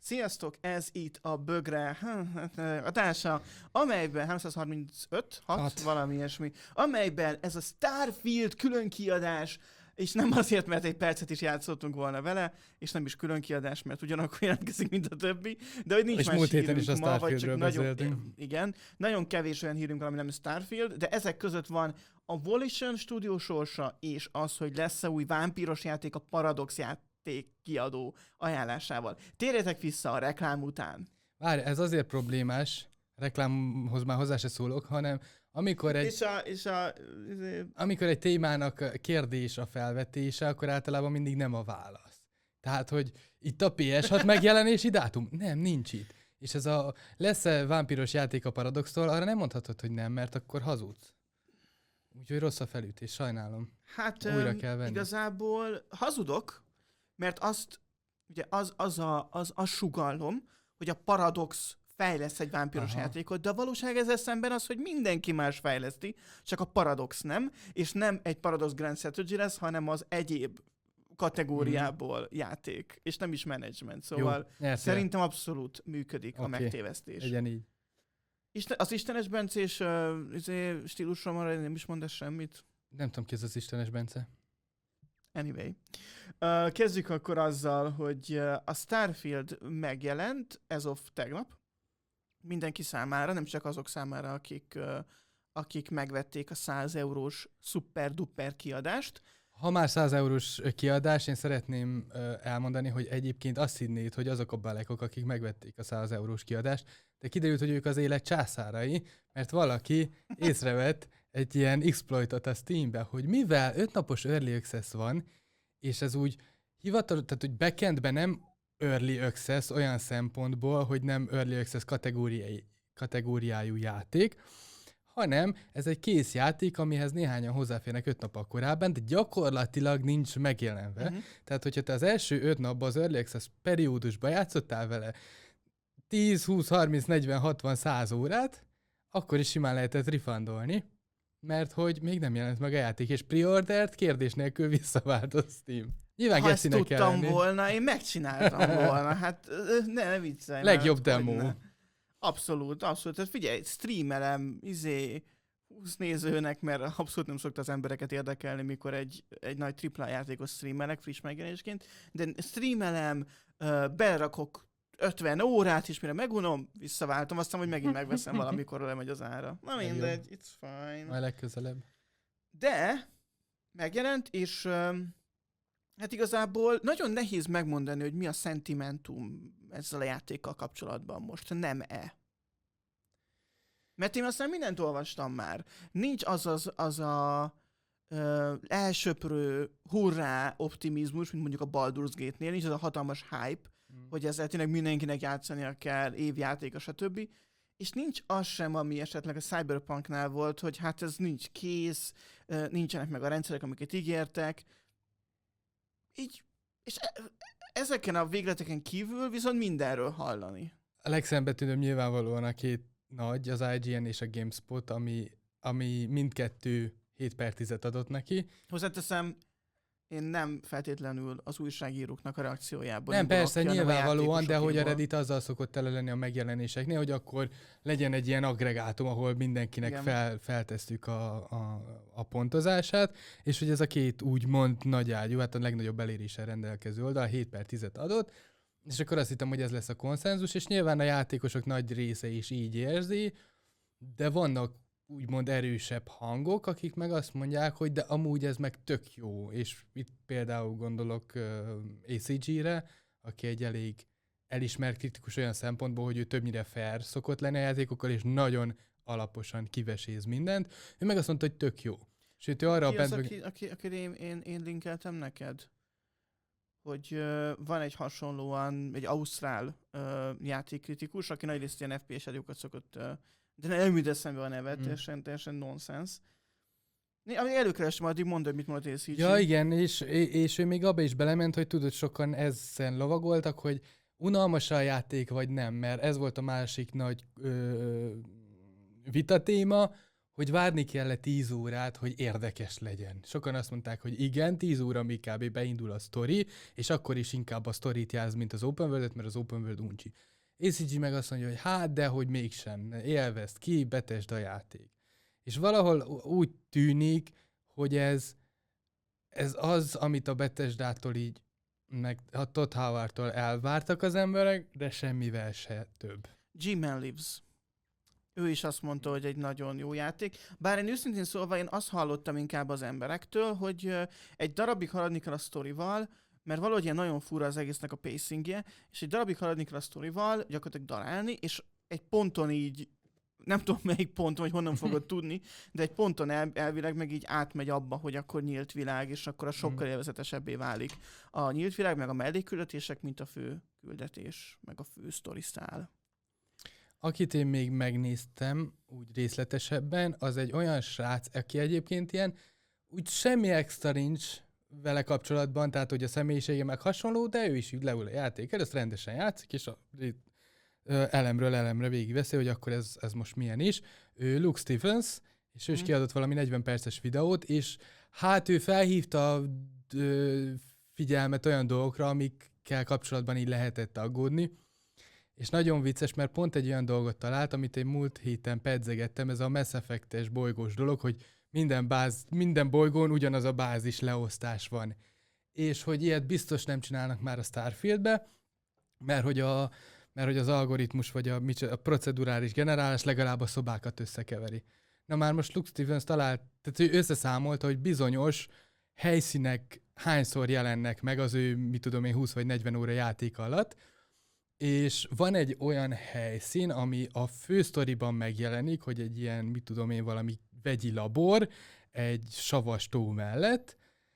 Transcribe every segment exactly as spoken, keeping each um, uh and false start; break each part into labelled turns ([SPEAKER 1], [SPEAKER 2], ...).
[SPEAKER 1] Sziasztok, ez itt a Bögre a társa, amelyben háromszázharmincöt, hat, hat. valami ilyesmi, amelyben ez a Starfield különkiadás, és nem azért, mert egy percet is játszottunk volna vele, és nem is különkiadás, mert ugyanakkor jelentkezik, mint a többi, de hogy nincs
[SPEAKER 2] és
[SPEAKER 1] más
[SPEAKER 2] múlt héten
[SPEAKER 1] hírünk
[SPEAKER 2] is a
[SPEAKER 1] ma, vagy csak
[SPEAKER 2] Starfieldről
[SPEAKER 1] nagyon,
[SPEAKER 2] beszéltünk.
[SPEAKER 1] igen, nagyon kevés olyan hírünk, ami nem Starfield, de ezek között van a Volition stúdió sorsa, és az, hogy lesz-e új vámpíros játék a Paradox játék kiadó ajánlásával. Térjetek vissza a reklám után.
[SPEAKER 2] Várj, ez azért problémás, reklámhoz már hozzá se szólok, hanem amikor egy,
[SPEAKER 1] és a, és a,
[SPEAKER 2] amikor egy témának kérdés a felvetése, akkor általában mindig nem a válasz. Tehát, hogy itt a pé es hat megjelenési dátum? Nem, nincs itt. És ez a lesz-e vámpíros játék a Paradoxtól, arra nem mondhatod, hogy nem, mert akkor hazudsz. Úgyhogy rossz a felütés, sajnálom.
[SPEAKER 1] Hát
[SPEAKER 2] Újra kell venni.
[SPEAKER 1] Igazából hazudok, mert azt, ugye az, az, a, az, az sugallom, hogy a Paradox fejleszt egy vámpíros Aha. játékot, de a valóság ezzel szemben az, hogy mindenki más fejleszti, csak a Paradox nem, és nem egy Paradox Grand Strategy lesz, hanem az egyéb kategóriából mm. játék, és nem is management. Szóval Jó, szerintem abszolút működik okay. a megtévesztés.
[SPEAKER 2] Legyen így.
[SPEAKER 1] Isten, az Istenes Bencés uh, stílusra nem is mondasz semmit?
[SPEAKER 2] Nem tudom ki ez az Istenes Bence.
[SPEAKER 1] Anyway. Uh, kezdjük akkor azzal, hogy uh, a Starfield megjelent ez of tegnap. Mindenki számára, nem csak azok számára, akik, uh, akik megvették a száz eurós szuper-duper kiadást.
[SPEAKER 2] Ha már száz eurós kiadás, én szeretném uh, elmondani, hogy egyébként azt hinnéd, hogy azok a balekok, akik megvették a száz eurós kiadást, de kiderült, hogy ők az élet császárai, mert valaki észrevett egy ilyen exploitot a Steambe, hogy mivel öt napos early access van, és ez úgy hivatalos, tehát hogy backendben nem early access olyan szempontból, hogy nem early access kategóriai, kategóriájú játék, hanem ez egy kész játék, amihez néhányan hozzáférnek öt nappal korábban, de gyakorlatilag nincs megjelenve. Uh-huh. Tehát, hogyha te az első öt napban az early access periódusban játszottál vele tíz, húsz, harminc, negyven, hatvan, száz órát, akkor is simán lehetett refundolni, mert hogy még nem jelent meg a játék, és preordert kérdés nélkül visszaváltott Steam. Nyilván
[SPEAKER 1] ha ezt tudtam
[SPEAKER 2] kelleni.
[SPEAKER 1] volna, én megcsináltam volna. Hát ne, ne viccelj.
[SPEAKER 2] Legjobb demo.
[SPEAKER 1] Abszolút, abszolút. Tehát figyelj, streamelem, izé, húsz nézőnek, mert abszolút nem szokta az embereket érdekelni, mikor egy, egy nagy tripla játékot streamelek friss megjelenésként, de streamelem, uh, belerakok ötven órát, és mire megunom, visszaváltom, aztán, hogy megint megveszem valamikor, lemegy az ára. Na mindegy, it's fine.
[SPEAKER 2] Majd legközelebb.
[SPEAKER 1] De megjelent, és um, hát igazából nagyon nehéz megmondani, hogy mi a szentimentum ezzel a játékkal kapcsolatban most, nem-e. Mert én aztán mindent olvastam már. Nincs az az, az a ö, elsöprő hurrá optimizmus, mint mondjuk a Baldur's Gate-nél, nincs az a hatalmas hype, mm. hogy ezzel tényleg mindenkinek játszania kell, évjátéka, stb. És nincs az sem, ami esetleg a Cyberpunknál volt, hogy hát ez nincs kész, nincsenek meg a rendszerek, amiket ígértek. Így, és ezeken a végleteken kívül viszont mindenről hallani.
[SPEAKER 2] A legszembetűnőbb nyilvánvalóan a két nagy, az I G N és a GameSpot, ami, ami mindkettő hét per tízet adott neki.
[SPEAKER 1] Hozzáteszem, én nem feltétlenül az újságíróknak a reakciójából.
[SPEAKER 2] Nem, persze,
[SPEAKER 1] ki,
[SPEAKER 2] nyilvánvalóan, de hogy a Reddit azzal szokott tele lenni a megjelenéseknél, hogy akkor legyen egy ilyen aggregátum, ahol mindenkinek fel, feltesszük a, a, a pontozását, és hogy ez a két úgymond nagy ágyú, hát a legnagyobb eléréssel rendelkező oldal hét per tízet adott, és akkor azt hittem, hogy ez lesz a konszenzus, és nyilván a játékosok nagy része is így érzi, de vannak úgymond erősebb hangok, akik meg azt mondják, hogy de amúgy ez meg tök jó, és itt például gondolok uh, á cé gé-re, aki egy elég elismert kritikus olyan szempontból, hogy ő többnyire fair szokott lenni a játékokkal, és nagyon alaposan kiveséz mindent. Ő meg azt mondta, hogy tök jó. Sőt, ő arra
[SPEAKER 1] ki
[SPEAKER 2] a
[SPEAKER 1] az,
[SPEAKER 2] bent...
[SPEAKER 1] aki, aki, aki én, én, én linkeltem neked? Hogy uh, van egy hasonlóan, egy ausztrál uh, játékkritikus, aki nagyrészt ilyen ef pé es játékokat szokott, uh, de nem jut eszembe a nevet, mm. teljesen, teljesen nonsense. Amíg előkeresem, addig mondd, hogy mit mondod á cé gé.
[SPEAKER 2] Ja igen, és, és ő még abba is belement, hogy tudod, sokan ezen lovagoltak, hogy unalmas a játék, vagy nem, mert ez volt a másik nagy ö, vitatéma, hogy várni kell tíz órát, hogy érdekes legyen. Sokan azt mondták, hogy igen, tíz óra még kb. Beindul a sztori, és akkor is inkább a sztorit játsz, mint az open world-et, mert az open world uncsi. á cé gé meg azt mondja, hogy hát, de hogy mégsem, élvezd ki, betesd a játék. És valahol úgy tűnik, hogy ez, ez az, amit a Bethesdától így, meg a Todd Howardtól elvártak az emberek, de semmivel se több.
[SPEAKER 1] G-Man Lives. Ő is azt mondta, hogy egy nagyon jó játék. Bár én őszintén szólva, én azt hallottam inkább az emberektől, hogy egy darabig haladni kell a sztorival, mert valahogy ilyen nagyon fura az egésznek a pacingje, és egy darabig haladni kell a sztorival, gyakorlatilag darálni, és egy ponton így, nem tudom melyik ponton, vagy honnan fogod tudni, de egy ponton el, elvileg meg így átmegy abba, hogy akkor nyílt világ, és akkor a sokkal élvezetesebbé válik a nyílt világ, meg a mellékküldetések, mint a fő küldetés, meg a fő sztori szál.
[SPEAKER 2] Akit én még megnéztem úgy részletesebben, az egy olyan srác, aki egyébként ilyen, úgy semmi extra nincs vele kapcsolatban, tehát hogy a személyisége meg hasonló, de ő is úgy leül a játékkal, ezt rendesen játszik, és a, ö, elemről elemre végigveszi, hogy akkor ez, ez most milyen is. Ő Luke Stephens, és ő is mm. kiadott valami negyven perces videót, és hát ő felhívta ö, figyelmet olyan dolgokra, amikkel kapcsolatban így lehetett aggódni. És nagyon vicces, mert pont egy olyan dolgot talált, amit én múlt héten pedzegettem, ez a Mass Effect-es bolygós dolog, hogy minden, báz, minden bolygón ugyanaz a bázis leosztás van. És hogy ilyet biztos nem csinálnak már a Starfieldbe, mert hogy, a, mert hogy az algoritmus vagy a, a procedurális generálás legalább a szobákat összekeveri. Na már most Luke Stevens talált, tehát ő összeszámolta, hogy bizonyos helyszínek hányszor jelennek meg az ő, mit tudom én, húsz vagy negyven óra játék alatt, és van egy olyan helyszín, ami a fősztoriban megjelenik, hogy egy ilyen, mit tudom én, valami vegyi labor, egy savas tó mellett,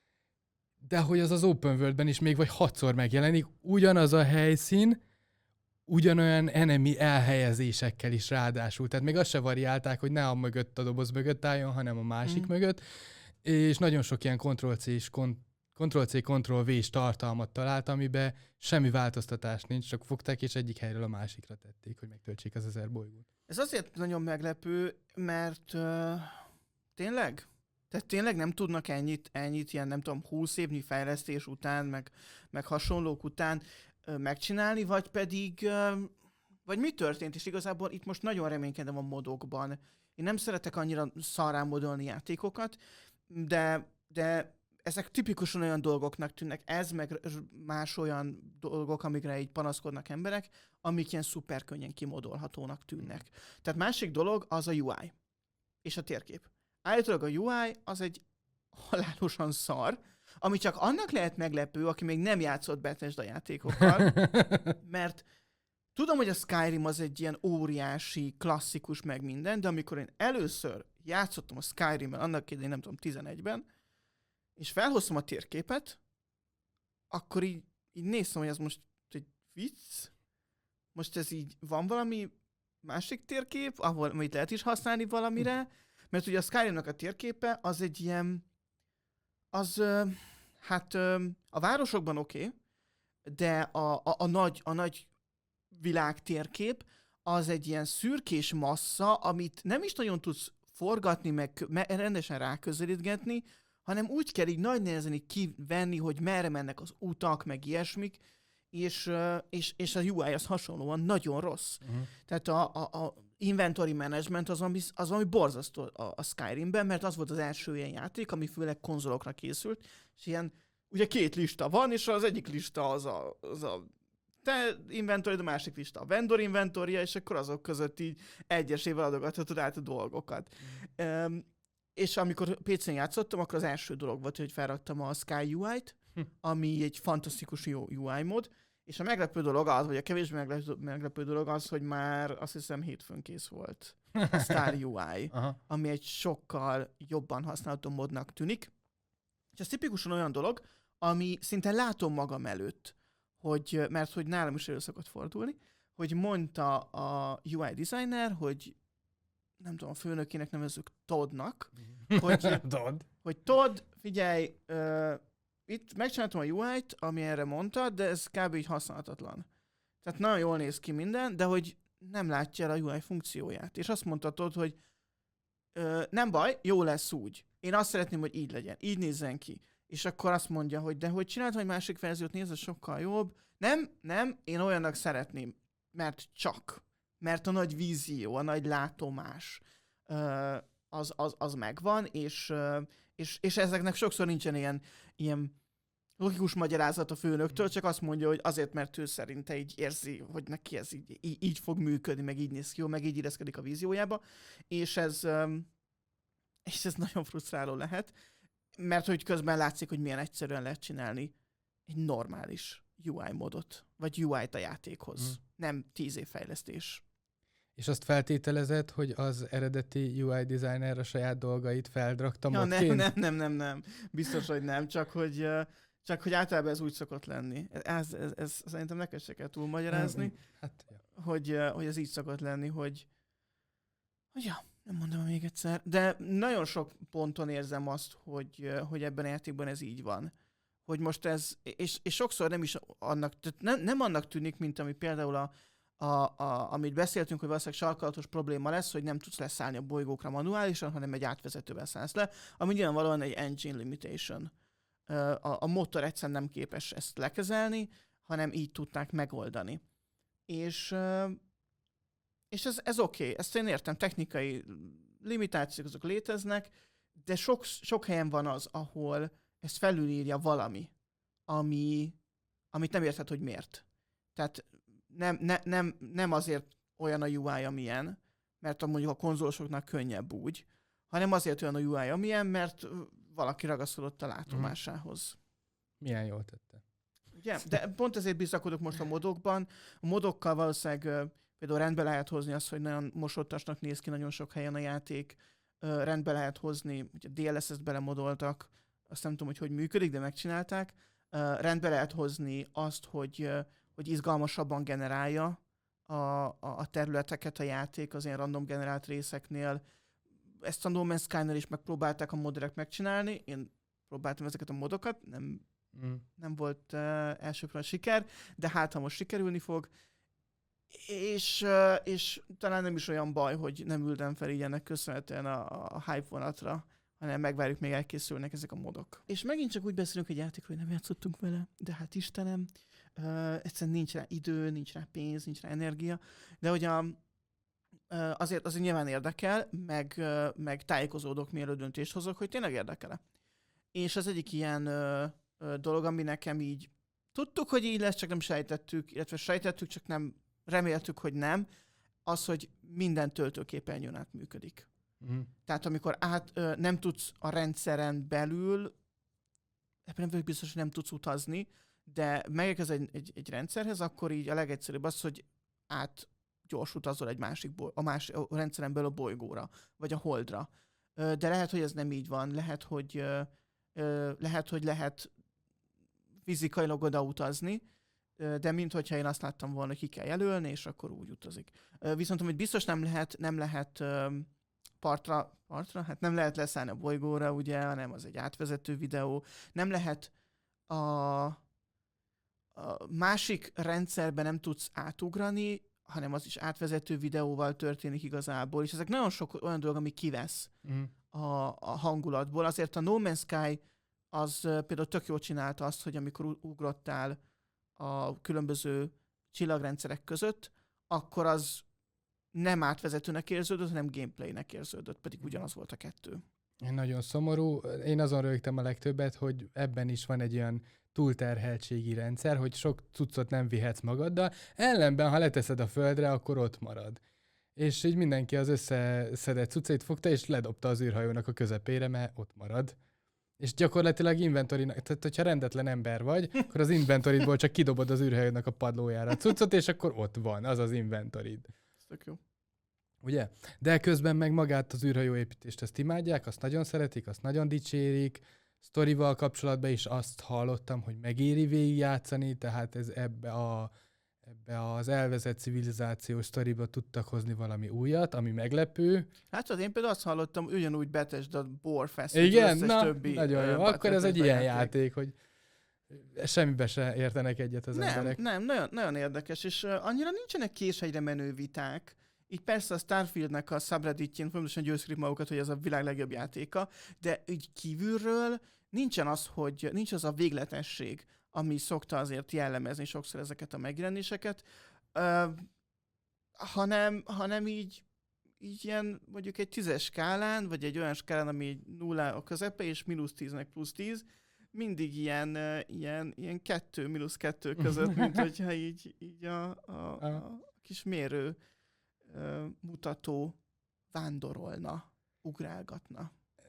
[SPEAKER 2] de hogy az az open worldben is még vagy hatszor megjelenik, ugyanaz a helyszín, ugyanolyan enemy elhelyezésekkel is ráadásul. Tehát még azt se variálták, hogy ne a mögött, a doboz mögött álljon, hanem a másik mm. mögött, és nagyon sok ilyen Ctrl-C és Ctrl-C, Ctrl-V-s tartalmat talált, amiben semmi változtatás nincs, csak fogták és egyik helyről a másikra tették, hogy megtöltsék az ezer bolygót.
[SPEAKER 1] Ez azért nagyon meglepő, mert uh, tényleg? Tehát tényleg nem tudnak ennyit, ennyit ilyen, nem tudom, húsz évnyi fejlesztés után, meg, meg hasonlók után uh, megcsinálni, vagy pedig, uh, vagy mi történt? És igazából itt most nagyon reménykedem a modokban. Én nem szeretek annyira szarrá modolni játékokat, de, de ezek tipikusan olyan dolgoknak tűnnek, ez meg más olyan dolgok, amikre így panaszkodnak emberek, amik ilyen szuper könnyen kimodolhatónak tűnnek. Tehát másik dolog az a u i és a térkép. Állítólag a u i az egy halálosan szar, ami csak annak lehet meglepő, aki még nem játszott Bethesda játékokkal, mert tudom, hogy a Skyrim az egy ilyen óriási, klasszikus meg minden, de amikor én először játszottam a Skyrim-en, annak idején nem tudom, tizenegyben, és felhoztam a térképet, akkor így, így néztem, hogy ez most egy vicc, most ez így, van valami másik térkép, ahol amit lehet is használni valamire, mert ugye a Skyrimnak a térképe az egy ilyen, az, hát a városokban oké, okay, de a, a, a, nagy, a nagy világ térkép az egy ilyen szürkés massza, amit nem is nagyon tudsz forgatni, meg rendesen ráközelítgetni, hanem úgy kell így nagy nehezen így kivenni, hogy merre mennek az utak, meg ilyesmik, és, és, és a u i az hasonlóan nagyon rossz. Uh-huh. Tehát a, a, a inventory management az, ami, az ami borzasztó a, a Skyrimben, mert az volt az első ilyen játék, ami főleg konzolokra készült, és ilyen, ugye két lista van, és az egyik lista az a, az a te inventory, a másik lista a vendor inventory, és akkor azok között így egyesével adogathatod át a dolgokat. Uh-huh. Um, És amikor pé cén játszottam, akkor az első dolog volt, hogy felraktam a Sky u i-t, hm. ami egy fantasztikus jó u i mód, és a meglepő dolog az, vagy a kevésbé meglepő, meglepő dolog az, hogy már azt hiszem hétfőn kész volt a Star u i, ami egy sokkal jobban használható módnak tűnik. És ez tipikusan olyan dolog, ami szinte látom magam előtt, hogy, mert hogy nálam is elő szokott fordulni, hogy mondta a u i designer, hogy nem tudom, a főnökének nevezzük Toddnak, hogy,
[SPEAKER 2] Todd.
[SPEAKER 1] hogy Todd, figyelj, uh, itt megcsináltam a u i-t, ami erre mondta, de ez kb. Így használhatatlan. Tehát nagyon jól néz ki minden, de hogy nem látja el a u i funkcióját. És azt mondta Todd, hogy Ö, nem baj, jó lesz úgy. Én azt szeretném, hogy így legyen, így nézzen ki. És akkor azt mondja, hogy de hogy csináld, hogy másik verziót nézze, sokkal jobb. Nem, nem, én olyannak szeretném, mert csak. Mert a nagy vízió, a nagy látomás ö, az, az, az megvan, és, ö, és, és ezeknek sokszor nincsen ilyen, ilyen logikus magyarázat a főnöktől, csak azt mondja, hogy azért, mert ő szerinte így érzi, hogy neki ez így, így, így fog működni, meg így néz ki jó, meg így illeszkedik a víziójába, és ez, és ez nagyon frusztráló lehet, mert hogy közben látszik, hogy milyen egyszerűen lehet csinálni egy normális u i modot, vagy u i-t a játékhoz. Hmm. Nem tíz év fejlesztés.
[SPEAKER 2] És azt feltételezed, hogy az eredeti u i designer a saját dolgait feldrakta
[SPEAKER 1] ja,
[SPEAKER 2] modként?
[SPEAKER 1] nem, nem, nem, nem, nem. Biztos, hogy nem, csak hogy... Csak hogy általában ez úgy szokott lenni. Ez, ez, ez szerintem neked se kell túl magyarázni, hát, ja. hogy, hogy ez így szokott lenni, hogy, hogy ja, nem mondom még egyszer, de nagyon sok ponton érzem azt, hogy, hogy ebben a játékban ez így van. Hogy most ez, és, és sokszor nem is annak, tehát nem, nem annak tűnik, mint ami például a, a, a, amit beszéltünk, hogy valószínűleg sarkalatos probléma lesz, hogy nem tudsz leszállni a bolygókra manuálisan, hanem egy átvezetővel szállsz le, ami nyilvánvalóan egy engine limitation. A, a motor egyszerűen nem képes ezt lekezelni, hanem így tudták megoldani. És, és ez, ez oké, okay. Ezt én értem, technikai limitációk azok léteznek, de sok, sok helyen van az, ahol ezt felülírja valami, ami, amit nem érted, hogy miért. Tehát nem, ne, nem, nem azért olyan a u i, amilyen, mert a, mondjuk a konzolosoknak könnyebb úgy, hanem azért olyan a u i, amilyen, mert valaki ragaszkodott a látomásához.
[SPEAKER 2] Milyen jól tette.
[SPEAKER 1] Ugye? De pont ezért bizakodok most a modokban. A modokkal valószínűleg például rendbe lehet hozni azt, hogy nagyon mosottasnak néz ki nagyon sok helyen a játék. Rendbe lehet hozni, ugye dé el es-t belemodoltak, azt nem tudom, hogy hogy működik, de megcsinálták. Rendbe lehet hozni azt, hogy, hogy izgalmasabban generálja a, a, a területeket a játék az ilyen random generált részeknél. Ezt a No Man's Sky-nál is megpróbálták a moderek megcsinálni. Én próbáltam ezeket a modokat, nem, mm. nem volt uh, elsőprő a siker, de hát ha most sikerülni fog. És, uh, és talán nem is olyan baj, hogy nem ültem fel így ennek köszönhetően a, a hype vonatra, hanem megvárjuk, még elkészülnek ezek a modok. És megint csak úgy beszélünk egy játékról, hogy nem játszottunk vele, de hát Istenem, uh, egyszerűen nincs rá idő, nincs rá pénz, nincs rá energia, de hogy a Azért, azért nyilván érdekel, meg, meg tájékozódok, mielőtt döntést hozok, hogy tényleg érdekel-e. És az egyik ilyen ö, ö, dolog, ami nekem így tudtuk, hogy így lesz, csak nem sejtettük, illetve sejtettük, csak nem reméltük, hogy nem, az, hogy minden töltőképernyőn át működik. Mm. Tehát amikor át, ö, nem tudsz a rendszeren belül, ebben nem vagyok biztos, hogy nem tudsz utazni, de megérkezz egy, egy, egy rendszerhez, akkor így a legegyszerűbb az, hogy át gyors utazol egy másik, boly- a, másik a rendszeren belül a bolygóra, vagy a Holdra. De lehet, hogy ez nem így van. Lehet, hogy lehet, hogy lehet fizikailag oda utazni, de minthogyha én azt láttam volna, hogy ki kell jelölni, és akkor úgy utazik. Viszont amit biztos nem lehet, nem lehet partra, partra, hát nem lehet leszállni a bolygóra, ugye, hanem az egy átvezető videó. Nem lehet a, a másik rendszerben nem tudsz átugrani, hanem az is átvezető videóval történik igazából, és ezek nagyon sok olyan dolog, ami kivesz mm. a, a hangulatból. Azért a No Man's Sky az például tök jól csinálta azt, hogy amikor ugrottál a különböző csillagrendszerek között, akkor az nem átvezetőnek érződött, hanem gameplaynek érződött, pedig ugyanaz volt a kettő.
[SPEAKER 2] Nagyon szomorú. Én azon rögtem a legtöbbet, hogy ebben is van egy olyan túlterheltségi rendszer, hogy sok cuccot nem vihetsz magaddal, ellenben, ha leteszed a földre, akkor ott marad. És így mindenki az összeszedett cuccait fogta, és ledobta az űrhajónak a közepére, mert ott marad. És gyakorlatilag inventorinak, tehát hogyha rendetlen ember vagy, akkor az inventoridból csak kidobod az űrhajónak a padlójára a cuccot, és akkor ott van, az az inventorid.
[SPEAKER 1] Tök jó.
[SPEAKER 2] Ugye? De közben meg magát az űrhajóépítést ezt imádják, azt nagyon szeretik, azt nagyon dicsérik. Sztorival kapcsolatban is azt hallottam, hogy megéri végigjátszani, tehát ez ebbe, a, ebbe az elvezett civilizációs sztoriba tudtak hozni valami újat, ami meglepő.
[SPEAKER 1] Hát az én például azt hallottam, ugyanúgy Bethesda a Borefest,
[SPEAKER 2] igen, na, többi nagyon jó. Akkor ez egy ilyen játék, játék hogy semmibe se értenek egyet az
[SPEAKER 1] nem,
[SPEAKER 2] emberek.
[SPEAKER 1] Nem, nagyon, nagyon érdekes, és uh, annyira nincsenek késhegyre menő viták. így persze a Starfieldnek a subredditjén fontosan győzködik magukat, hogy ez a világ legjobb játéka, de így kívülről nincsen az, hogy nincs az a végletesség, ami szokta azért jellemezni sokszor ezeket a megjelenéseket, uh, hanem, hanem így, így ilyen mondjuk egy tízes skálán, vagy egy olyan skálán, ami nulla a közepe, és mínusz tíznek plusz tíz, mindig ilyen, uh, ilyen, ilyen kettő, mínusz kettő között, mint hogyha így, így a, a, a kis mérő uh, mutató vándorolna, ugrálgatna.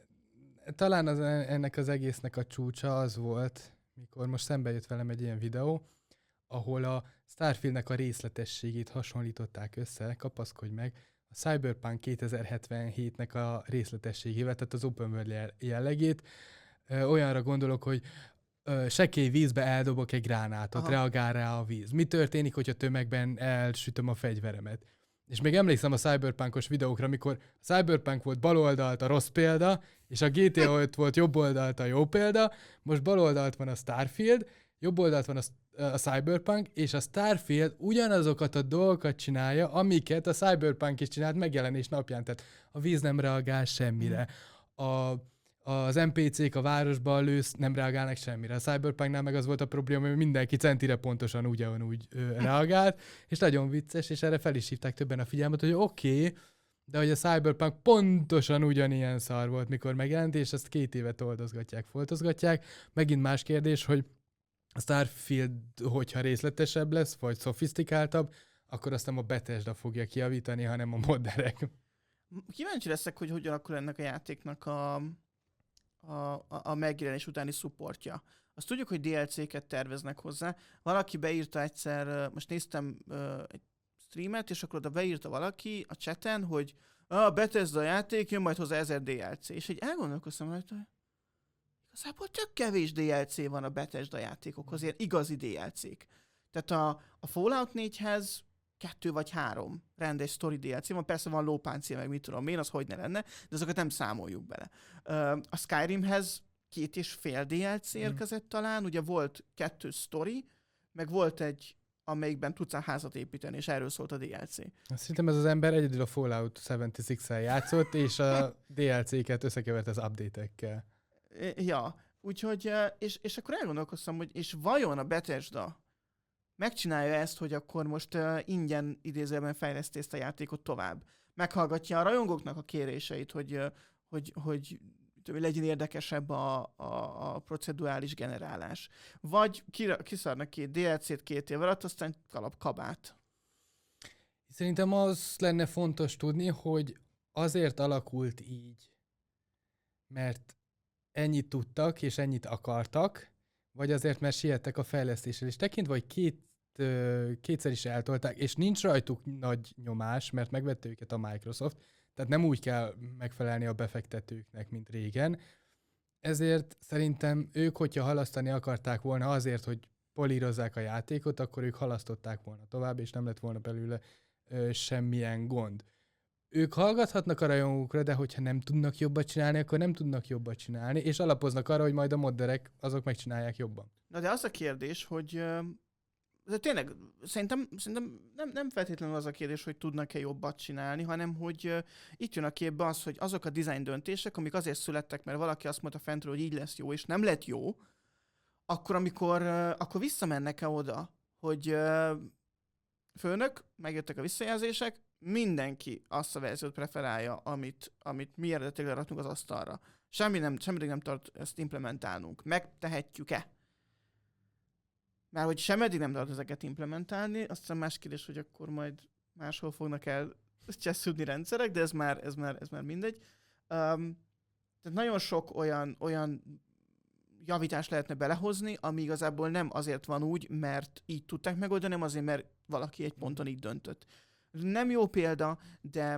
[SPEAKER 2] Talán az, ennek az egésznek a csúcsa az volt, mikor most szembe jött velem egy ilyen videó, ahol a Starfieldnek a részletességét hasonlították össze, kapaszkodj meg, a Cyberpunk kétezer-hetvenhétnek a részletességével, tehát az open world jellegét. Ö, olyanra gondolok, hogy ö, sekély vízbe eldobok egy gránátot, aha, reagál rá a víz. Mi történik, hogyha tömegben elsütöm a fegyveremet? És még emlékszem a Cyberpunkos videókra, amikor a Cyberpunk volt baloldalt a rossz példa, és a gé té á volt jobb oldalt a jó példa, most baloldalt van a Starfield, jobb oldalt van a, a Cyberpunk, és a Starfield ugyanazokat a dolgokat csinálja, amiket a Cyberpunk is csinált megjelenés napján. Tehát a víz nem reagál semmire. A, az en pé cék a városban lősz, nem reagálnak semmire. A Cyberpunknál meg az volt a probléma, hogy mindenki centire pontosan ugyanúgy ö, reagált, és nagyon vicces, és erre fel is hívták többen a figyelmet, hogy oké, okay, de hogy a Cyberpunk pontosan ugyanilyen szar volt, mikor megjelent, és ezt két évet oldozgatják, foltozgatják. Megint más kérdés, hogy a Starfield, hogyha részletesebb lesz, vagy szofisztikáltabb, akkor azt nem a Bethesda fogja kijavítani, hanem a modderek.
[SPEAKER 1] Kíváncsi leszek, hogy hogyan akkor ennek a játéknak a, a, a, a megjelenés utáni szupportja. Azt tudjuk, hogy dé el cé-ket terveznek hozzá. Valaki beírta egyszer, most néztem uh, egy streamet, és akkor oda beírta valaki a chaten, hogy a Bethesda játék, jön majd hozzá ezer dé el cé. És így elgondolkoztam rajta, hogy igazából tök kevés dé el cé van a Bethesda játékokhoz, ilyen igazi dé el cé-k. Tehát a, a Fallout négyhez kettő vagy három rendes story dé el cé van, persze van lópáncél, meg mit tudom én, az hogy ne lenne, de azokat nem számoljuk bele. A Skyrimhez két és fél dé el cé érkezett mm. talán, ugye volt kettő story, meg volt egy, amelyikben tudsz a házat építeni, és erről szólt a dé el cé.
[SPEAKER 2] Szerintem ez az ember egyedül a Fallout hetvenhatos-el játszott, és a dé el cé-ket összekevert az update-ekkel.
[SPEAKER 1] Ja, úgyhogy, és, és akkor elgondolkoztam, hogy és vajon a Bethesda megcsinálja ezt, hogy akkor most uh, ingyen idézőben fejleszti ezt a játékot tovább. Meghallgatja a rajongóknak a kéréseit, hogy, uh, hogy, hogy hogy legyen érdekesebb a, a, a procedurális generálás. Vagy kiszarnak két dé el cé-t két év alatt, aztán kalap kabát.
[SPEAKER 2] Szerintem az lenne fontos tudni, hogy azért alakult így, mert ennyit tudtak, és ennyit akartak, vagy azért, mert siettek a fejlesztéssel. És tekintve, hogy két, kétszer is eltolták, és nincs rajtuk nagy nyomás, mert megvette őket a Microsoft, tehát nem úgy kell megfelelni a befektetőknek, mint régen. Ezért szerintem ők, hogyha halasztani akarták volna azért, hogy polírozzák a játékot, akkor ők halasztották volna tovább, és nem lett volna belőle ö, semmilyen gond. Ők hallgathatnak a rajongókra, de hogyha nem tudnak jobbat csinálni, akkor nem tudnak jobbat csinálni, és alapoznak arra, hogy majd a modderek azok megcsinálják jobban.
[SPEAKER 1] Na de az a kérdés, hogy de tényleg szerintem, szerintem nem, nem feltétlenül az a kérdés, hogy tudnak-e jobbat csinálni, hanem hogy uh, itt jön a képbe az, hogy azok a design döntések, amik azért születtek, mert valaki azt mondta fentről, hogy így lesz jó, és nem lett jó, akkor amikor uh, akkor visszamennek-e oda, hogy uh, főnök, megjöttek a visszajelzések, mindenki azt a verziót preferálja, amit, amit mi eredetileg raktunk az asztalra. Semmi nem, semmi nem tart ezt implementálnunk. Megtehetjük-e? Már hogy sem eddig nem tart ezeket implementálni, aztán más kérdés, hogy akkor majd máshol fognak el csessződni rendszerek, de ez már, ez már, ez már mindegy. Um, tehát nagyon sok olyan, olyan javítást lehetne belehozni, ami igazából nem azért van úgy, mert így tudták megoldani, hanem azért, mert valaki egy ponton így döntött. Nem jó példa, de...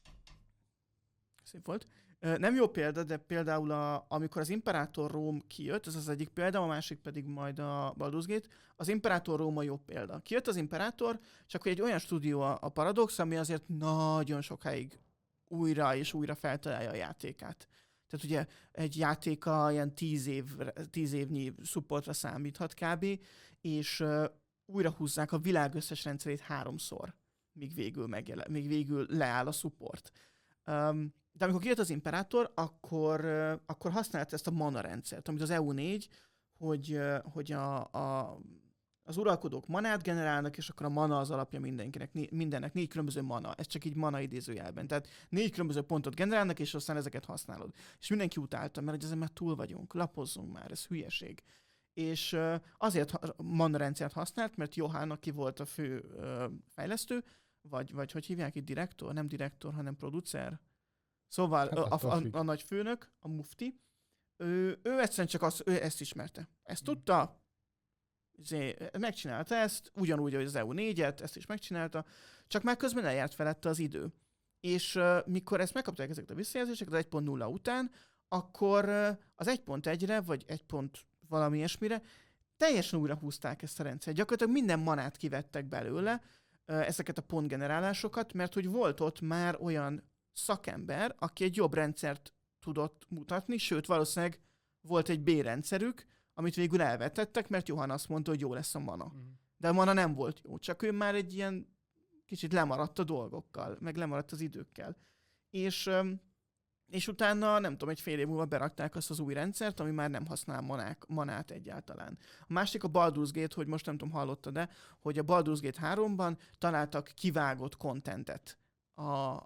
[SPEAKER 1] Szép volt. Nem jó példa, de például a, amikor az Imperator Rome kijött, ez az egyik példa, a másik pedig majd a Baldur's Gate, az Imperator Rome a jobb példa. Kijött az Imperator, csak hogy egy olyan stúdió a, a Paradox, ami azért nagyon sokáig újra és újra feltalálja a játékát. Tehát ugye egy játéka ilyen tíz, év, tíz évnyi supportra számíthat kb. És uh, újra húzzák a világ összes rendszerét háromszor. míg végül, megjelen, míg végül leáll a support. Um, de amikor kijött az Imperátor, akkor, uh, akkor használt ezt a mana rendszert, amit az E U négy, hogy, uh, hogy a, a, az uralkodók manát generálnak, és akkor a mana az alapja mindenkinek, né, mindennek, négy különböző mana, ez csak így mana idézőjelben. Tehát négy különböző pontot generálnak, és aztán ezeket használod. És mindenki utálta, mert ezen már túl vagyunk, lapozzunk már, ez hülyeség. És uh, azért mana rendszert használt, mert Johann, aki volt a fő uh, fejlesztő, vagy, vagy hogy hívják itt, direktor? Nem direktor, hanem producer. Szóval hát a, a, a, a nagy főnök, a mufti, ő, ő egyszerűen csak azt, ő ezt ismerte. Ezt tudta, megcsinálta ezt, ugyanúgy, hogy az E U négyet, ezt is megcsinálta, csak már közben eljárt felette az idő. És uh, mikor ezt megkapták ezeket a visszajelzéseket az egy pont nulla után, akkor uh, az egy pont egyre, vagy egy pont valami ilyesmire teljesen újra húzták ezt a rendszert. Gyakorlatilag minden manát kivettek belőle, uh, ezeket a pontgenerálásokat, mert hogy volt ott már olyan szakember, aki egy jobb rendszert tudott mutatni, sőt valószínűleg volt egy B-rendszerük, amit végül elvetettek, mert Johann azt mondta, hogy jó lesz a mana. Mm. De a mana nem volt jó, csak ő már egy ilyen kicsit lemaradt a dolgokkal, meg lemaradt az időkkel. És, és utána, nem tudom, egy fél év múlva berakták azt az új rendszert, ami már nem használ manák, manát egyáltalán. A másik a Baldur's Gate, hogy most nem tudom, hallottad-e, hogy a Baldur's Gate háromban találtak kivágott contentet a,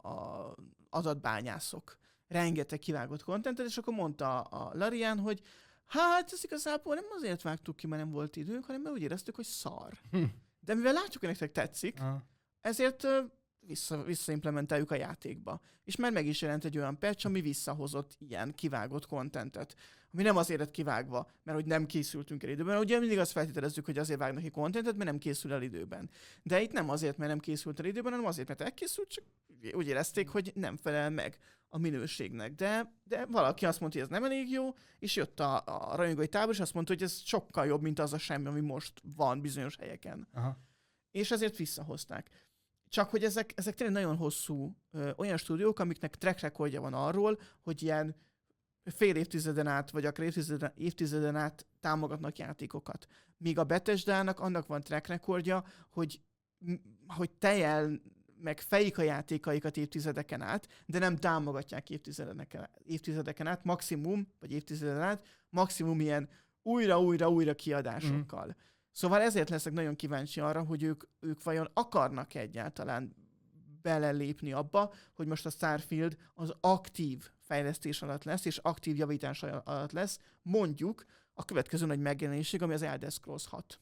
[SPEAKER 1] a adatbányászok. Rengeteg kivágott contentet, és akkor mondta a Larian, hogy hát ez igazából nem azért vágtuk ki, mert nem volt időnk, hanem mert úgy éreztük, hogy szar. Hm. De mivel látjuk, hogy nektek tetszik, Aha. ezért uh, vissza, visszaimplementáljuk a játékba. És már meg is jelent egy olyan patch, ami visszahozott ilyen kivágott contentet. Ami nem azért lett kivágva, mert hogy nem készültünk el időben. Ugye mindig azt feltételezzük, hogy azért vágnak ki contentet, mert nem készül el időben. De itt nem azért, mert nem készült el időben, hanem azért, mert elkészült, csak úgy érezték, hogy nem felel meg a minőségnek. De, de valaki azt mondta, hogy ez nem elég jó, és jött a, a rajongói tábor, és azt mondta, hogy ez sokkal jobb, mint az a semmi, ami most van bizonyos helyeken. Aha. És ezért visszahozták. Csak hogy ezek, ezek tényleg nagyon hosszú ö, olyan stúdiók, amiknek track recordja van arról, hogy ilyen fél évtizeden át, vagy akár évtizeden, évtizeden át támogatnak játékokat. Míg a Bethesdának annak van track recordja, hogy, hogy tejjel meg fejik a játékaikat évtizedeken át, de nem támogatják évtizedeken, évtizedeken át, maximum, vagy évtizeden át, maximum ilyen újra-újra-újra kiadásokkal. Mm. Szóval ezért leszek nagyon kíváncsi arra, hogy ők, ők vajon akarnak egyáltalán belelépni abba, hogy most a Starfield az aktív fejlesztés alatt lesz, és aktív javítás alatt lesz, mondjuk a következő nagy megjelenésig, ami az Elder Scrolls hat.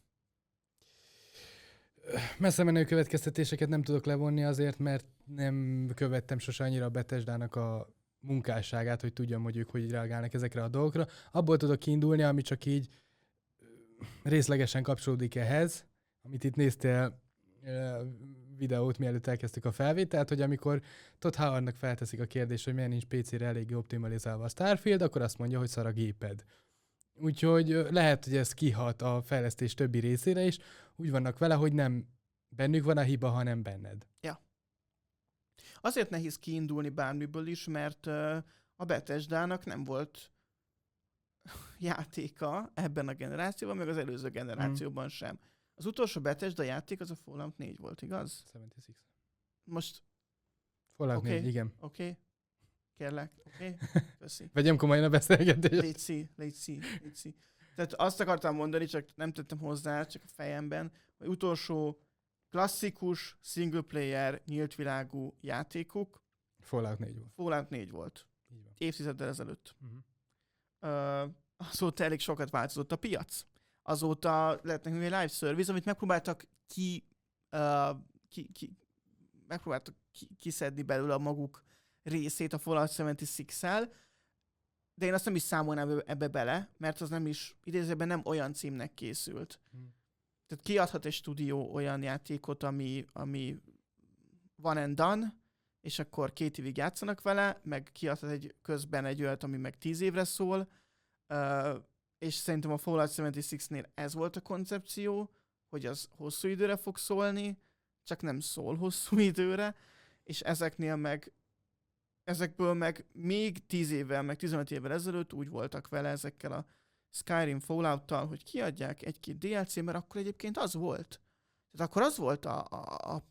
[SPEAKER 2] Messze menő következtetéseket nem tudok levonni azért, mert nem követtem sose annyira a Bethesdának a munkásságát, hogy tudjam, hogy ők hogy reagálnak ezekre a dolgokra. Abból tudok kiindulni, ami csak így részlegesen kapcsolódik ehhez, amit itt néztél videót, mielőtt elkezdtük a felvételt, hogy amikor Todd Howardnak felteszik a kérdést, hogy miért nincs pé cére eléggé optimalizálva a Starfield, akkor azt mondja, hogy szar a géped. Úgyhogy lehet, hogy ez kihat a fejlesztés többi részére is. Úgy vannak vele, hogy nem bennük van a hiba, hanem benned.
[SPEAKER 1] Ja. Azért nehéz kiindulni bármiből is, mert uh, a Bethesdának nem volt játéka ebben a generációban, meg az előző generációban mm. sem. Az utolsó Bethesda játék az a Fallout négy volt, igaz?
[SPEAKER 2] hetvenhat.
[SPEAKER 1] Most...
[SPEAKER 2] Fallout okay. négy, igen.
[SPEAKER 1] Oké. Okay. Kérlek. Oké. Okay. Köszi.
[SPEAKER 2] Vegyem komolyan a beszélgetést.
[SPEAKER 1] Légy légy légy Tehát azt akartam mondani, csak nem tettem hozzá, csak a fejemben, hogy utolsó klasszikus, single player, nyílt világú játékuk
[SPEAKER 2] Fallout négy volt.
[SPEAKER 1] Fallout négy volt. Évtizeddel ezelőtt. Uh-huh. Uh, azóta elég sokat változott a piac. Azóta lett nekünk egy live service, amit megpróbáltak ki, uh, ki, ki megpróbáltak ki, kiszedni belőle a maguk részét a Fallout hetvenhatszel, de én azt nem is számolnám ebbe bele, mert az nem is, idézőben nem olyan címnek készült. Hmm. Tehát kiadhat egy stúdió olyan játékot, ami, ami one and done, és akkor két évig játszanak vele, meg kiadhat egy közben egy olyat, ami meg tíz évre szól, uh, és szerintem a Fallout hetvenhatnél ez volt a koncepció, hogy az hosszú időre fog szólni, csak nem szól hosszú időre, és ezeknél meg ezekből meg még tíz évvel, meg tizenöt évvel ezelőtt úgy voltak vele ezekkel a Skyrim Fallout-tal, hogy kiadják egy-két dé el cé, mert akkor egyébként az volt. Tehát akkor az volt a, a, a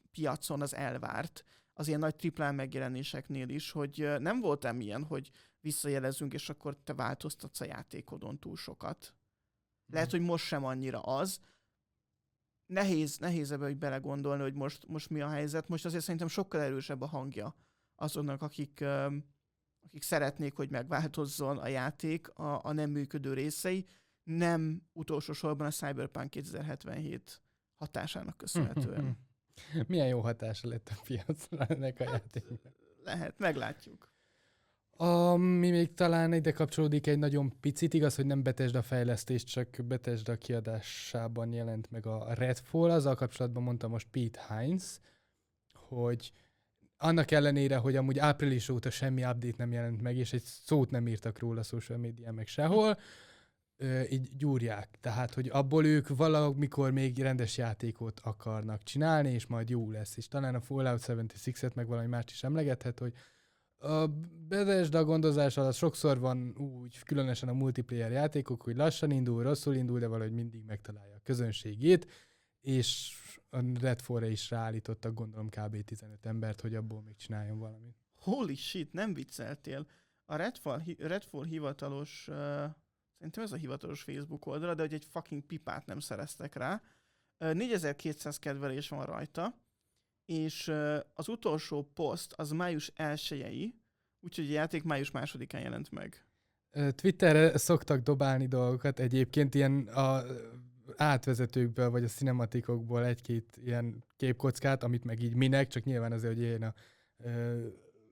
[SPEAKER 1] piacon az elvárt, az ilyen nagy triplán megjelenéseknél is, hogy nem volt ám ilyen, hogy visszajelezünk, és akkor te változtatsz a játékodon túl sokat. Lehet, hogy most sem annyira az. Nehéz, nehéz ebbe, hogy belegondolni, hogy most, most mi a helyzet. Most azért szerintem sokkal erősebb a hangja azoknak, akik, akik szeretnék, hogy megváltozzon a játék, a, a nem működő részei. Nem utolsó sorban a Cyberpunk kétezer-hetvenhét hatásának köszönhetően.
[SPEAKER 2] Milyen jó hatása lett a piacra ennek a játéknak?
[SPEAKER 1] Lehet, meglátjuk.
[SPEAKER 2] Ami még talán ide kapcsolódik egy nagyon picit, igaz, hogy nem Bethesda fejlesztés, csak Bethesda kiadásában jelent meg a Redfall. Azzal kapcsolatban mondta most Pete Hines, hogy annak ellenére, hogy amúgy április óta semmi update nem jelent meg, és egy szót nem írtak róla social médián meg sehol, így gyúrják. Tehát, hogy abból ők valamikor még rendes játékot akarnak csinálni, és majd jó lesz. És talán a Fallout hetvenhatot meg valami mást is emlegethet, hogy a Bethesda gondozás alatt sokszor van úgy, különösen a multiplayer játékok, hogy lassan indul, rosszul indul, de valahogy mindig megtalálja a közönségét, és a Redfallra is ráállítottak, gondolom kb. tizenöt embert, hogy abból még csináljon valamit.
[SPEAKER 1] Holy shit, nem vicceltél. A Redfall, Redfall hivatalos, uh, szerintem ez a hivatalos Facebook oldala, de hogy egy fucking pipát nem szereztek rá. Uh, négyezer-kétszáz kedvelés van rajta, és uh, az utolsó poszt az május elsejei, úgyhogy a játék május másodikán jelent meg.
[SPEAKER 2] Twitterre szoktak dobálni dolgokat, egyébként ilyen a átvezetőkből, vagy a cinematikokból egy-két ilyen képkockát, amit meg így minek, csak nyilván azért, hogy ilyen a uh,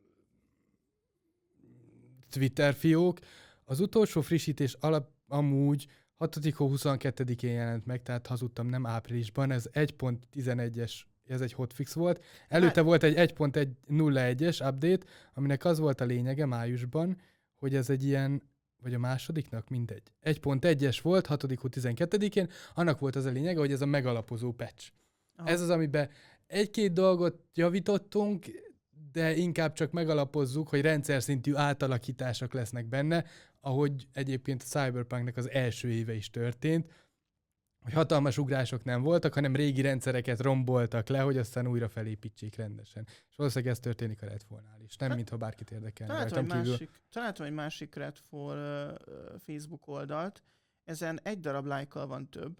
[SPEAKER 2] Twitter fiók. Az utolsó frissítés alap amúgy hatodik hó huszonkettedikén jelent meg, tehát hazudtam, nem áprilisban, ez egy pont tizenegyes, ez egy hotfix volt. Előtte hát volt egy egy pont nulla egyes update, aminek az volt a lényege májusban, hogy ez egy ilyen, vagy a másodiknak, mindegy. egy pont egyes volt, hatodik hó tizenkettedikén, annak volt az a lényege, hogy ez a megalapozó patch. Aha. Ez az, amiben egy-két dolgot javítottunk, de inkább csak megalapozzuk, hogy rendszer szintű átalakítások lesznek benne, ahogy egyébként a Cyberpunknak az első éve is történt, hogy hatalmas ugrások nem voltak, hanem régi rendszereket romboltak le, hogy aztán újra felépítsék rendesen. És valószínűleg ez történik a Redfallnál is. Nem, mintha bárkit érdekelne.
[SPEAKER 1] Találtam egy, másik, találtam egy másik Redfall uh, Facebook oldalt, ezen egy darab lájkkal van több.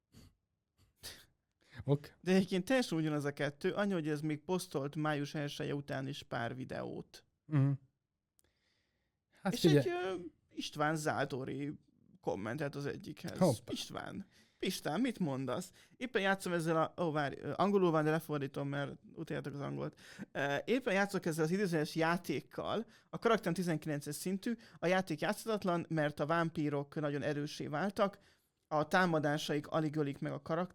[SPEAKER 2] Ok.
[SPEAKER 1] De egyébként teljesen ugyanaz a kettő, annyi, hogy ez még posztolt május elseje után is pár videót.
[SPEAKER 2] Uh-huh.
[SPEAKER 1] Hát és figyelj. Egy uh, István Zádori kommentelt az egyikhez. Hoppa. István, Pistán, mit mondasz? Éppen játszom ezzel a... Ó, oh, várj, angolul van, de lefordítom, mert utáljátok az angolt. Uh, éppen játszok ezzel az időzőes játékkal, a karakterem tizenkilences szintű, a játék játszhatatlan, mert a vámpírok nagyon erőssé váltak, a támadásaik alig ölik meg a karakter.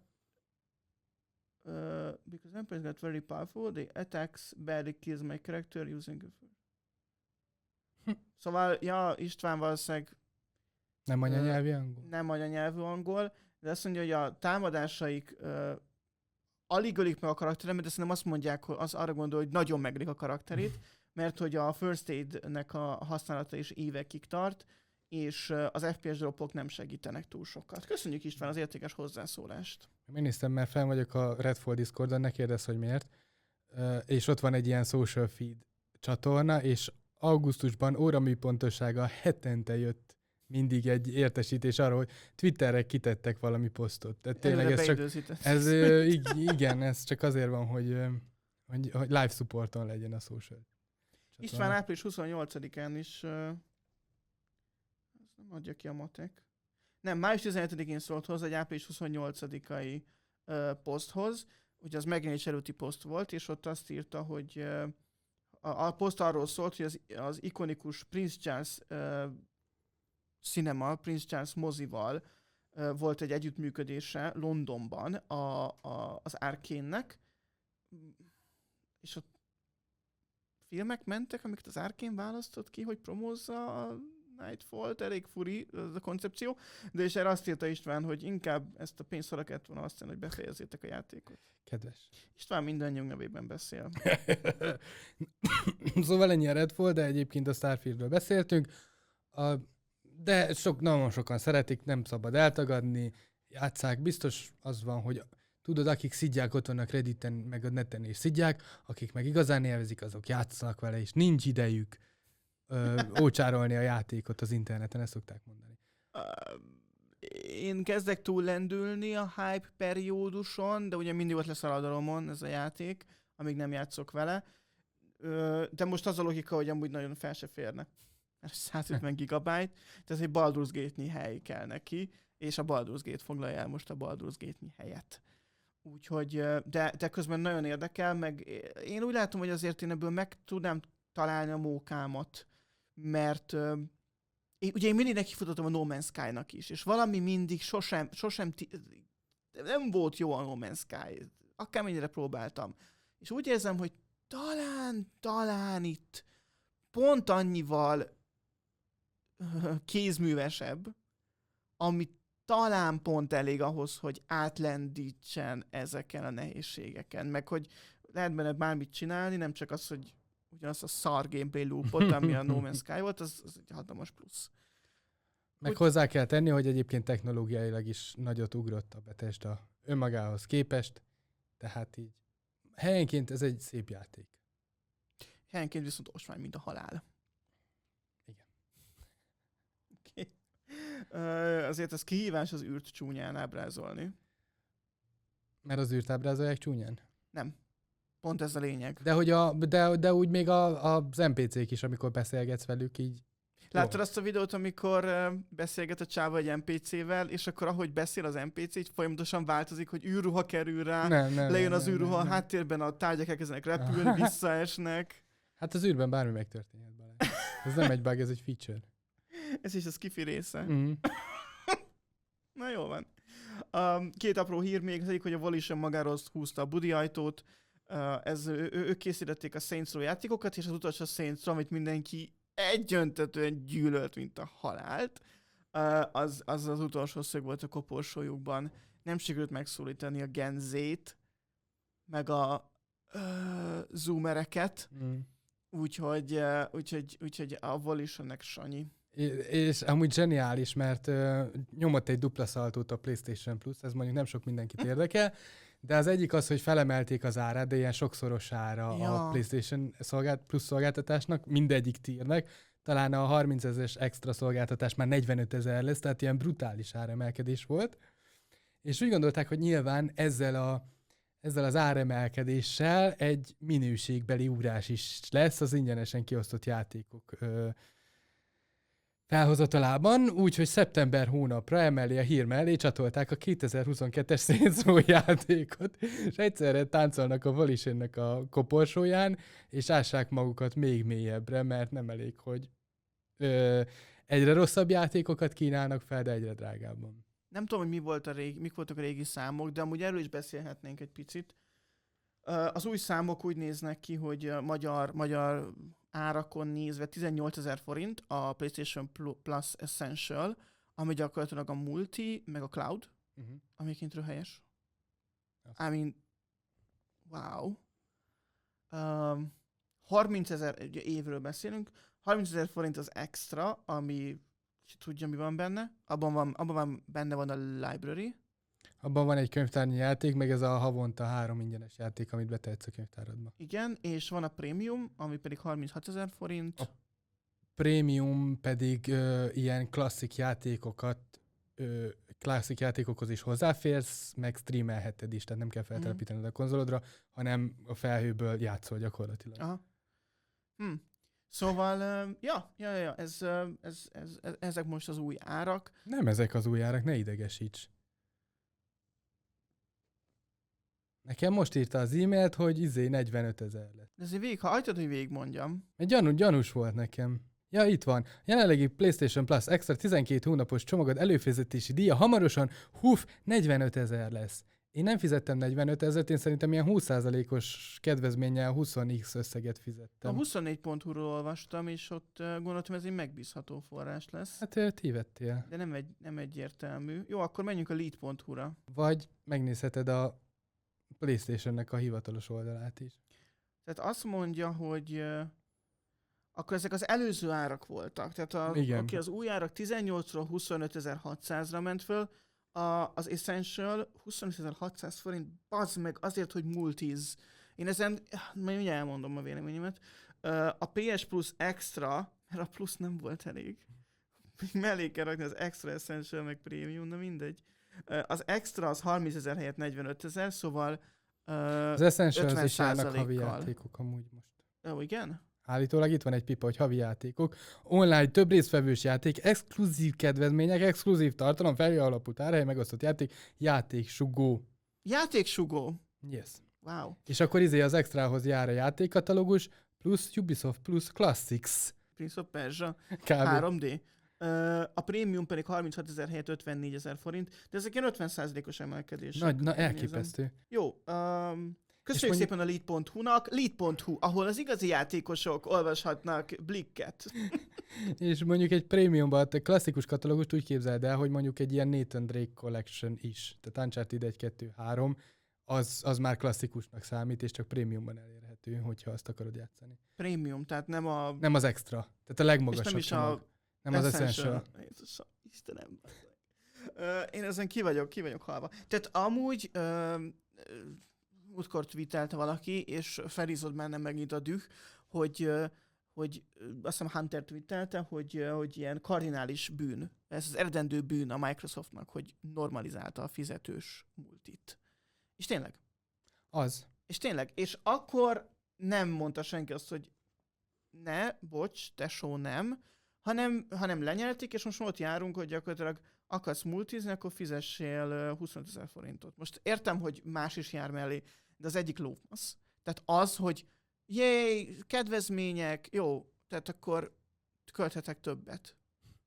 [SPEAKER 1] Uh, because vampires got very powerful, the attacks barely kills my character using... Hm. Szóval, ja, István valószínűleg...
[SPEAKER 2] Nem anyanyelvű angol?
[SPEAKER 1] Nem anyanyelvű angol, de azt mondja, hogy a támadásaik uh, alig ölik meg a karakteremet, de szerintem azt mondják, hogy az arra gondol, hogy nagyon megölik a karakterét, mert hogy a First Aid-nek a használata is évekig tart, és az ef pé es dropok nem segítenek túl sokat. Köszönjük István az értékes hozzászólást.
[SPEAKER 2] Én néztem, mert fel vagyok a Redfall Discordon, ne kérdezz, hogy miért. Uh, és ott van egy ilyen social feed csatorna, és augusztusban óramű pontossága hetente jött mindig egy értesítés arról, hogy Twitterre kitettek valami posztot. Tehát tényleg ez csak, ez, uh, igen, ez csak azért van, hogy, uh, hogy, hogy live supporton legyen a social csatorna.
[SPEAKER 1] István április huszonnyolcadikán is uh, nem adja ki a matek. Nem, május tizenhetedikén szólt hozzá egy április huszonnyolcadikai uh, poszthoz, ugye az megjelenés előtti poszt volt, és ott azt írta, hogy uh, a, a poszt arról szólt, hogy az, az ikonikus Prince Charles uh, Cinema, Prince Charles mozival uh, volt egy együttműködése Londonban a, a, az Arkane-nek, és ott filmek mentek, amiket az Arkane választott ki, hogy promózza a Nightfall-t, elég furi ez a koncepció, de és erre azt írta István, hogy inkább ezt a pénzt arra kellett volna azt mondani, hogy befejezzétek a játékot.
[SPEAKER 2] Kedves.
[SPEAKER 1] István mindannyiunk nevében beszél.
[SPEAKER 2] Szóval ennyi a Redfall, de egyébként a Starfieldről beszéltünk. A, de sok, nagyon sokan szeretik, nem szabad eltagadni, játsszák. Biztos az van, hogy tudod, akik szidják ott vannak Redditen, meg a neten és szidják, akik meg igazán élvezik, azok játszanak vele, és nincs idejük ö, ócsárolni a játékot az interneten, ezt szokták mondani.
[SPEAKER 1] Uh, én kezdek túl lendülni a hype perióduson, de ugye mindig ott lesz a radaromon ez a játék, amíg nem játszok vele. Uh, de most az a logika, hogy amúgy nagyon fel se férne. száz ötven gigabyte, tehát egy Baldur's Gate-nyi hely kell neki, és a Baldur's Gate foglalja el most a Baldur's Gate-nyi helyet. Úgyhogy, de, de közben nagyon érdekel, meg én úgy látom, hogy azért én ebből meg tudnám találni a mókámat, mert én, ugye én mindig nekifutottam a No Man's Sky-nak is, és valami mindig sosem, sosem t- nem volt jó a No Man's Sky, akármennyire próbáltam. És úgy érzem, hogy talán, talán itt pont annyival kézművesebb, ami talán pont elég ahhoz, hogy átlendítsen ezeken a nehézségeken, meg hogy lehet benne bármit csinálni, nem csak az, hogy ugyanazt a szar gameplay loopot, ami a No Man's Sky volt, az, az egy hatalmas plusz.
[SPEAKER 2] Meg
[SPEAKER 1] Úgy...
[SPEAKER 2] hozzá kell tenni, hogy egyébként technológiailag is nagyot ugrott a Bethesda önmagához képest, tehát így helyenként ez egy szép játék.
[SPEAKER 1] Helyenként viszont osvány, mint a halál.
[SPEAKER 2] Igen.
[SPEAKER 1] Okay. Uh, azért ez kihívás az űrt csúnyán ábrázolni.
[SPEAKER 2] Mert az űrt ábrázolják csúnyán?
[SPEAKER 1] Nem. Pont ez a lényeg.
[SPEAKER 2] De, hogy a, de, de úgy még a, az en pé cék is, amikor beszélgetsz velük, így...
[SPEAKER 1] Láttad jó. Azt a videót, amikor uh, beszélget a csáva egy en pé cével, és akkor ahogy beszél az en pé cé, így folyamatosan változik, hogy űrruha kerül rá, nem, nem, lejön nem, az űrruha, nem, nem. háttérben a tárgyak elkezdenek repülni, visszaesnek.
[SPEAKER 2] Hát az űrben bármi megtörténhet bele. Ez nem egy bug, ez egy feature.
[SPEAKER 1] Ez is a skifi része.
[SPEAKER 2] Mm.
[SPEAKER 1] Na jó van. Um, két apró hír még, az egyik, hogy a Volition magáról húzta a budi ajtót. Uh, ez, ő, ők készítették a Saints Row játékokat, és az utolsó Saints Row, amit mindenki egyöntetően gyűlölt, mint a halált, uh, az, az az utolsó szög volt a koporsójukban. Nem sikerült megszólítani a Gen Z-t, meg a uh, zoomereket, mm. úgyhogy, uh, úgyhogy, úgyhogy a Volitionnek Sanyi.
[SPEAKER 2] És amúgy zseniális, mert uh, nyomott egy dupla szaltót a PlayStation Plus, ez mondjuk nem sok mindenkit érdekel, de az egyik az, hogy felemelték az árát, de ilyen sokszorosára ja. a PlayStation szolgált, Plus szolgáltatásnak, mindegyik tírnek. Talán a harmincezeres extra szolgáltatás már negyvenötezer lesz, tehát ilyen brutális áremelkedés volt. És úgy gondolták, hogy nyilván ezzel, a, ezzel az áremelkedéssel egy minőségbeli ugrás is lesz az ingyenesen kiosztott játékok ö, felhozatalában, úgyhogy szeptember hónapra emellé a hír mellé csatolták a kétezer-huszonkettes Saints Row játékot, és egyszerre táncolnak a Volitionnek a koporsóján, és ássák magukat még mélyebbre, mert nem elég, hogy ö, egyre rosszabb játékokat kínálnak fel, de egyre drágábban.
[SPEAKER 1] Nem tudom, hogy mi volt a régi, mik voltak a régi számok, de amúgy erről is beszélhetnénk egy picit. Az új számok úgy néznek ki, hogy magyar, magyar árakon nézve tizennyolcezer forint a PlayStation Plus Essential, ami gyakorlatilag a multi, meg a cloud, uh-huh. ami kintről helyes. I mean, wow. Um, harmincezer évről beszélünk, harmincezer forint az extra, ami tudja, mi van benne. Abban van, abban van benne van a library.
[SPEAKER 2] Abban van egy könyvtárnyi játék, meg ez a havonta három ingyenes játék, amit betehetsz a könyvtáradba.
[SPEAKER 1] Igen, és van a prémium, ami pedig harminchatezer forint.
[SPEAKER 2] A prémium pedig ö, ilyen klasszik játékokat, ö, klasszik játékokhoz is hozzáférsz, meg streamelheted is, tehát nem kell feltelepítened mm. a konzolodra, hanem a felhőből játszol gyakorlatilag.
[SPEAKER 1] Aha. Hm. Szóval, uh, ja, ja, ja, ez, uh, ez, ez, ez, ezek most az új árak.
[SPEAKER 2] Nem ezek az új árak, ne idegesíts. Nekem most írta az e-mailt, hogy izé negyvenötezer lett.
[SPEAKER 1] De azért végig, ha hagytad, hogy végig mondjam.
[SPEAKER 2] Egy gyanú, gyanús volt nekem. Ja, itt van. Jelenlegi PlayStation Plus Extra tizenkét hónapos csomagod előfizetési díja hamarosan húf negyvenötezer lesz. Én nem fizettem negyvenötezret, én szerintem ilyen húsz százalékos kedvezménnyel húsz x összeget fizettem.
[SPEAKER 1] A huszonnégy pont hu-ról olvastam, és ott uh, gondoltam, ez egy megbízható forrás lesz.
[SPEAKER 2] Hát tévedtél.
[SPEAKER 1] De nem, egy, nem egyértelmű. Jó, akkor menjünk a lead pont hu-ra.
[SPEAKER 2] Vagy megnézheted a PlayStation-nek a hivatalos oldalát is.
[SPEAKER 1] Tehát azt mondja, hogy uh, akkor ezek az előző árak voltak. Tehát a, aki az új árak tizennyolcról huszonötezer-hatszázra ment föl, A, az Essential huszonötezer-hatszáz forint, bazd meg azért, hogy multiz. Én ezen, majd ugye elmondom a véleményemet. A pé es Plus Extra, mert a plusz nem volt elég. Még mellé kell rakni az Extra, Essential, meg Premium, na mindegy. Az Extra az harmincezer helyett negyvenötezer, szóval
[SPEAKER 2] az Essential az is járnak havi játékok amúgy most.
[SPEAKER 1] Ó, igen?
[SPEAKER 2] Állítólag itt van egy pipa, hogy havi játékok. Online több résztvevős játék, exkluzív kedvezmények, exkluzív tartalom, felhő alapú tárhely, megosztott játék, játéksugó.
[SPEAKER 1] Játéksugó?
[SPEAKER 2] Yes.
[SPEAKER 1] Wow.
[SPEAKER 2] És akkor izé az extrahoz jár a játékkatalógus, plusz Ubisoft Plus Classics.
[SPEAKER 1] Prince of Persia.
[SPEAKER 2] Kb.
[SPEAKER 1] három dé. Uh, a Premium pedig harminchatozer helyett ötvennégyezer forint, de ezek ilyen ötven százalékos emelkedések.
[SPEAKER 2] Nagy, na elképesztő.
[SPEAKER 1] Nézem. Jó. Um, Köszönjük szépen a lead pont hu-nak. lead pont hu, ahol az igazi játékosok olvashatnak Blikket.
[SPEAKER 2] És mondjuk egy prémiumban, a klasszikus katalógust úgy képzeld el, hogy mondjuk egy ilyen Nathan Drake Collection is, tehát Uncharted egy, kettő, három, az, az már klasszikusnak számít, és csak prémiumban elérhető, hogyha azt akarod játszani.
[SPEAKER 1] Prémium, tehát nem a...
[SPEAKER 2] Nem az extra, tehát a legmagasabb.
[SPEAKER 1] És nem is
[SPEAKER 2] csomag.
[SPEAKER 1] a...
[SPEAKER 2] Nem az Essential.
[SPEAKER 1] Jézusom, Istenem. Uh, én ezen ki vagyok, ki vagyok halva. Tehát amúgy... Uh, múltkor tweetelte valaki, és felizzott bennem megint a düh, hogy, hogy azt hiszem Hunter tweetelte, hogy, hogy ilyen kardinális bűn, ez az eredendő bűn a Microsoftnak, hogy normalizálta a fizetős multit. És tényleg.
[SPEAKER 2] Az.
[SPEAKER 1] És tényleg. És akkor nem mondta senki azt, hogy ne, bocs, tesó, nem, hanem, hanem lenyelték, és most ott járunk, hogy gyakorlatilag akarsz multizni, akkor fizessél huszonötezer forintot. Most értem, hogy más is jár mellé, de az egyik lófasz. Tehát az, hogy jéj, kedvezmények, jó, tehát akkor költhetek többet.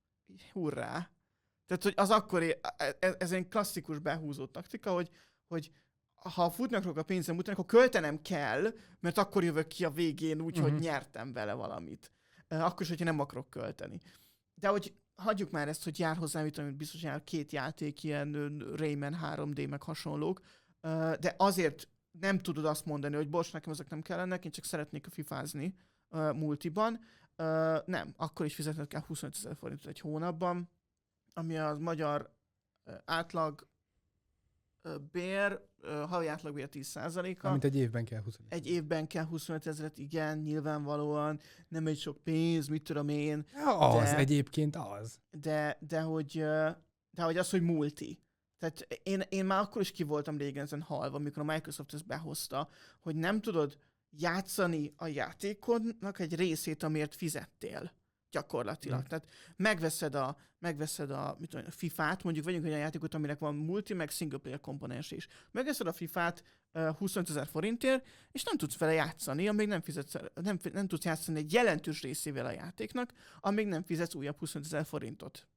[SPEAKER 1] Hurrá! Tehát, hogy az akkori, ez egy klasszikus behúzó taktika, hogy, hogy ha futnak a pénzem után, akkor költenem kell, mert akkor jövök ki a végén úgy, uh-huh. hogy nyertem vele valamit. Akkor is, hogyha nem akarok költeni. De hogy hagyjuk már ezt, hogy jár hozzám, amit biztos jár két játék, ilyen Rayman három dé, meg hasonlók, de azért nem tudod azt mondani, hogy bocs, nekem ezek nem kellenek, én csak szeretnék a fifázni uh, multiban. Uh, nem, akkor is fizetned kell huszonötezer forintot egy hónapban, ami az magyar uh, átlag uh, bér, uh, havi átlagbér tíz százaléka.
[SPEAKER 2] Amit egy évben kell huszonöt.
[SPEAKER 1] Egy évben kell huszonöt ezret, igen, nyilvánvalóan, nem egy sok pénz, mit tudom én.
[SPEAKER 2] Ja, az, de, egyébként az.
[SPEAKER 1] De, de, hogy, uh, de hogy az, hogy multi. Tehát én, én már akkor is ki voltam régen ezen halva, amikor a Microsoft ezt behozta, hogy nem tudod játszani a játékodnak egy részét, amiért fizettél gyakorlatilag. Mm. Tehát megveszed a, megveszed a, mit tudom, a fifát, mondjuk vegyünk egy olyan játékot, aminek van multi, meg single player komponens is. Megveszed a fifát uh, huszonötezer forintért, és nem tudsz vele játszani, amíg nem, fizetsz, nem, nem tudsz játszani egy jelentős részével a játéknak, amíg nem fizetsz újabb huszonötezer forintot.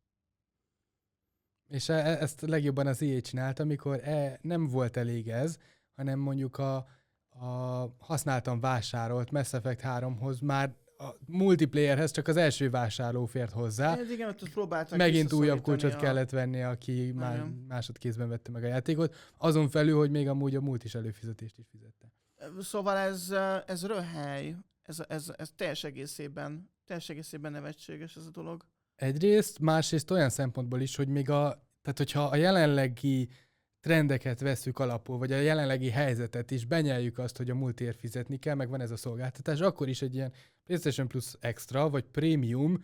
[SPEAKER 2] És e- ezt legjobban az í á csinálta, amikor e- nem volt elég ez, hanem mondjuk a, a használtan vásárolt Mass Effect háromhoz már a multiplayerhez csak az első vásárló fért hozzá.
[SPEAKER 1] Ez igen, ott próbáltak
[SPEAKER 2] megint újabb kulcsot a... kellett venni, aki már igen. másodkézben vette meg a játékot. Azon felül, hogy még amúgy a multis előfizetést is fizette.
[SPEAKER 1] Szóval ez, ez röhely. Ez, ez, ez teljes egészében, teljes egészében nevetséges ez a dolog.
[SPEAKER 2] Egyrészt, másrészt olyan szempontból is, hogy még a, tehát hogyha a jelenlegi trendeket vesszük alapul, vagy a jelenlegi helyzetet is, benyeljük azt, hogy a multiért fizetni kell, meg van ez a szolgáltatás, akkor is egy ilyen PlayStation Plus Extra, vagy Premium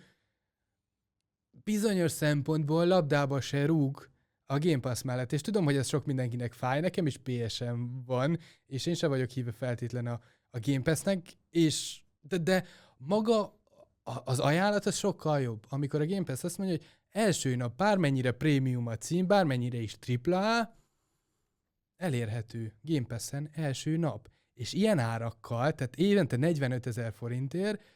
[SPEAKER 2] bizonyos szempontból labdába se rúg a Game Pass mellett. És tudom, hogy ez sok mindenkinek fáj, nekem is pé es-em van, és én sem vagyok híve feltétlen a, a Game Pass-nek, és de, de maga az ajánlat az sokkal jobb. Amikor a Game Pass azt mondja, hogy első nap bármennyire prémium a cím, bármennyire is tripla á, elérhető Game Passen első nap. És ilyen árakkal, tehát évente negyvenötezer forintért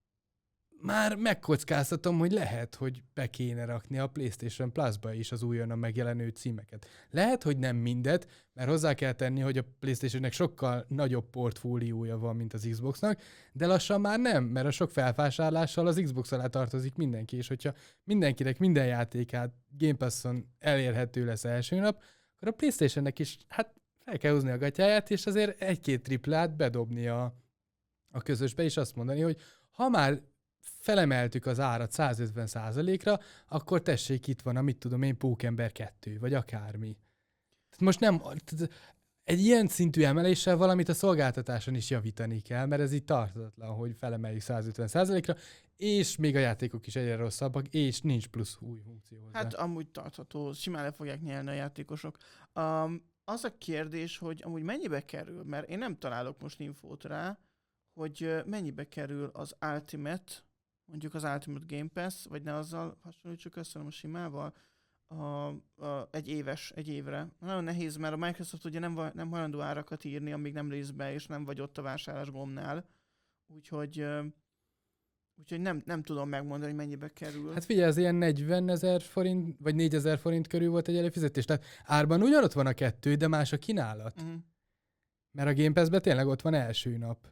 [SPEAKER 2] már megkockáztatom, hogy lehet, hogy be kéne rakni a PlayStation Plus-ba is az újonnan megjelenő címeket. Lehet, hogy nem mindet, mert hozzá kell tenni, hogy a PlayStation-nek sokkal nagyobb portfóliója van, mint az Xboxnak, de lassan már nem, mert a sok felvásárlással az Xbox alá tartozik mindenki, és hogyha mindenkinek minden játékát Game Passon elérhető lesz első nap, akkor a PlayStation-nek is hát fel kell húzni a gatyáját, és azért egy-két triplát bedobni a, a közösbe, és azt mondani, hogy ha már felemeltük az árat százötven százalékra, akkor tessék, itt van a mit tudom én, Pókember kettő, vagy akármi. Most nem, egy ilyen szintű emeléssel valamit a szolgáltatáson is javítani kell, mert ez így tarthatatlan, hogy felemeljük százötven százalékra, és még a játékok is egyre rosszabbak, és nincs plusz új funkció hozzá.
[SPEAKER 1] Hát amúgy tartható, simán le fogják nyelni a játékosok. Um, az a kérdés, hogy amúgy mennyibe kerül, mert én nem találok most infót rá, hogy mennyibe kerül az Ultimate, mondjuk az Ultimate Game Pass, vagy ne azzal hasonlítsuk össze, hanem a simával, a, a, egy éves, egy évre. Nagyon nehéz, mert a Microsoft ugye nem, nem hajlandó árakat írni, amíg nem rész be, és nem vagy ott a vásárlás gombnál. Úgyhogy, úgyhogy nem, nem tudom megmondani, hogy mennyibe kerül.
[SPEAKER 2] Hát figyelj, ez ilyen negyvenezer forint, vagy négyezer forint körül volt egy előfizetés. Tehát árban ugyanott van a kettő, de más a kínálat. Uh-huh. Mert a Game Pass-ben tényleg ott van első nap.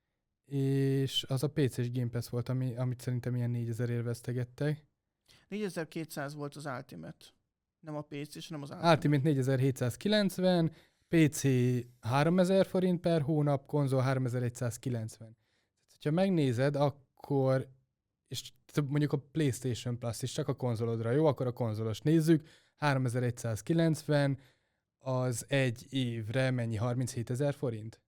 [SPEAKER 2] És az a pé cés Game Pass volt, ami, amit szerintem ilyen négyezer vesztegettek.
[SPEAKER 1] négyezer-kétszáz volt az Ultimate. Nem a pé cés, hanem az Ultimate.
[SPEAKER 2] Ultimate négyezer-hétszázkilencven, pé cé háromezer forint per hónap, konzol háromezer-egyszázkilencven. Tehát, ha megnézed, akkor, és mondjuk a PlayStation Plus is csak a konzolodra jó, akkor a konzolos nézzük, háromezer-egyszázkilencven, az egy évre mennyi? harminchét-ezer forint?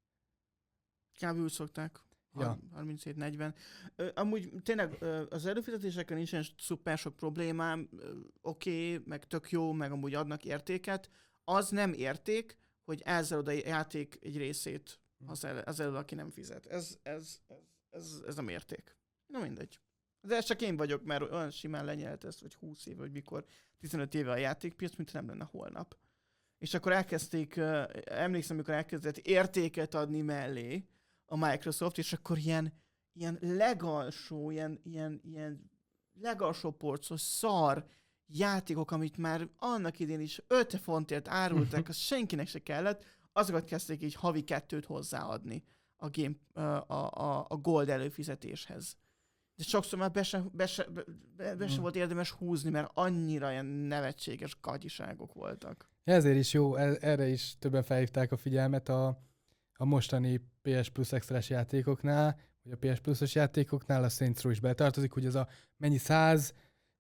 [SPEAKER 1] Kb. Úgy szokták.
[SPEAKER 2] Ja.
[SPEAKER 1] harminchét-negyven. Amúgy tényleg az előfizetéseken nincsen szuper sok problémám, oké, okay, meg tök jó, meg amúgy adnak értéket. Az nem érték, hogy ezzel oda játék egy részét az, el, az elől, aki nem fizet. Ez, ez, ez, ez, ez nem érték. Na mindegy. De ez csak én vagyok, mert olyan simán lenyelt ezt, hogy húsz éve, vagy mikor, tizenöt éve a játékpiac, mint nem lenne holnap. És akkor elkezdték, emlékszem, amikor elkezdett értéket adni mellé a Microsoft, és akkor ilyen, ilyen legalsó, ilyen, ilyen, ilyen legalsó porcos szar játékok, amit már annak idén is öt fontért árultak, az senkinek se kellett, azokat kezdték így havi kettőt hozzáadni a, game, a, a, a Gold előfizetéshez. De sokszor már be se, be se, be, be se volt érdemes húzni, mert annyira ilyen nevetséges gagyiságok voltak.
[SPEAKER 2] Ezért is jó, erre is többen felhívták a figyelmet a, a mostani pé es Plus extrás játékoknál, vagy a pé es Plusos játékoknál, a Saints Row is betartozik, hogy az a mennyi száz,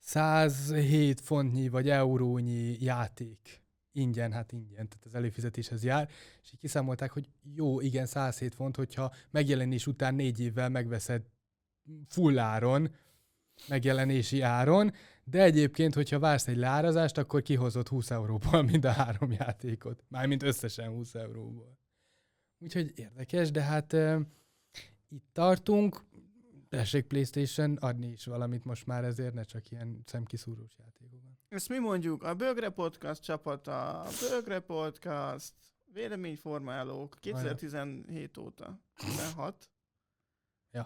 [SPEAKER 2] százhét fontnyi vagy eurónyi játék ingyen, hát ingyen, tehát az előfizetéshez jár, és így kiszámolták, hogy jó, igen, százhét font, hogyha megjelenés után négy évvel megveszed full áron, megjelenési áron, de egyébként, hogyha vársz egy leárazást, akkor kihozott húsz euróból mind a három játékot. Mármint összesen húsz euróból. Úgyhogy érdekes, de hát uh, itt tartunk. Tessék PlayStation adni is valamit most már ezért, ne csak ilyen szemkiszúrós játékokban.
[SPEAKER 1] Ezt mi mondjuk, a Bögre Podcast csapata, a Bögre Podcast, véleményformálók, kétezer-tizenhét óta. tizenhat
[SPEAKER 2] Ja.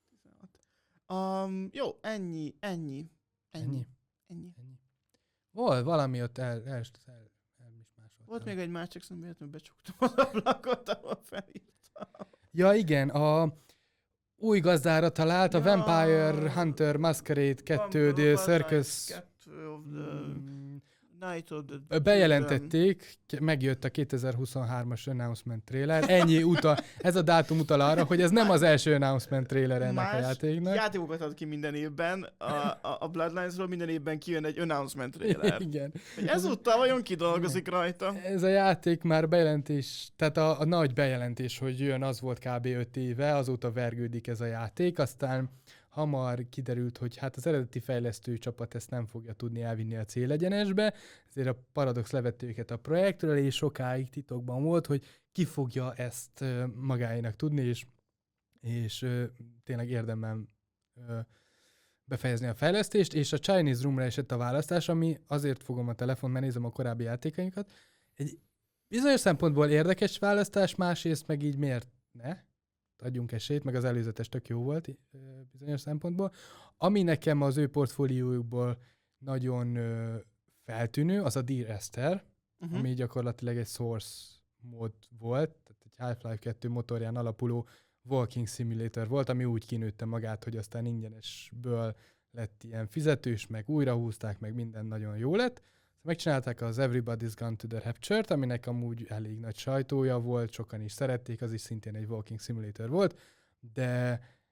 [SPEAKER 1] Um, jó, ennyi, ennyi, ennyi, ennyi. ennyi.
[SPEAKER 2] Volt valami ott el, el, el, el
[SPEAKER 1] Volt még egy másik, szóval véletlenül becsuktam az ablakot, ahol felírtam.
[SPEAKER 2] Ja igen, a új gazdára talált, ja, a Vampire Hunter Masquerade kettő, The Circus...
[SPEAKER 1] kettő of the Night of the...
[SPEAKER 2] Bejelentették, megjött a kétezer-huszonhármas announcement trailer. Ennyi utal, ez a dátum utal arra, hogy ez nem az első announcement trailer ennek
[SPEAKER 1] Más
[SPEAKER 2] a játéknak.
[SPEAKER 1] játékokat ad ki minden évben, a, a, a Bloodlines-ról minden évben kijön egy announcement trailer.
[SPEAKER 2] Igen.
[SPEAKER 1] Ezúttal vajon kidolgozik rajta?
[SPEAKER 2] Ez a játék már bejelentés, tehát a, a nagy bejelentés, hogy jön, az volt kb. öt éve, azóta vergődik ez a játék, aztán hamar kiderült, hogy hát az eredeti fejlesztő csapat ezt nem fogja tudni elvinni a célegyenesbe, ezért a Paradox levette őket a projektről, és sokáig titokban volt, hogy ki fogja ezt magáénak tudni, és, és tényleg érdemben befejezni a fejlesztést, és a Chinese Room-ra esett a választás, ami azért fogom a telefon, mert nézem a korábbi játékainkat. Egy bizonyos szempontból érdekes választás, másrészt meg így miért ne? Adjunk esélyt, meg az előzetes tök jó volt bizonyos szempontból. Ami nekem az ő portfóliójukból nagyon ö, feltűnő, az a Dear Esther, uh-huh. ami gyakorlatilag egy source mód volt, tehát egy Half-Life kettő motorján alapuló walking simulator volt, ami úgy kinőtte magát, hogy aztán ingyenesből lett ilyen fizetős, meg újra húzták, meg minden nagyon jó lett. Megcsinálták az Everybody's Gone to the Rapture-t, aminek amúgy elég nagy sajtója volt, sokan is szerették, az is szintén egy walking simulator volt, de,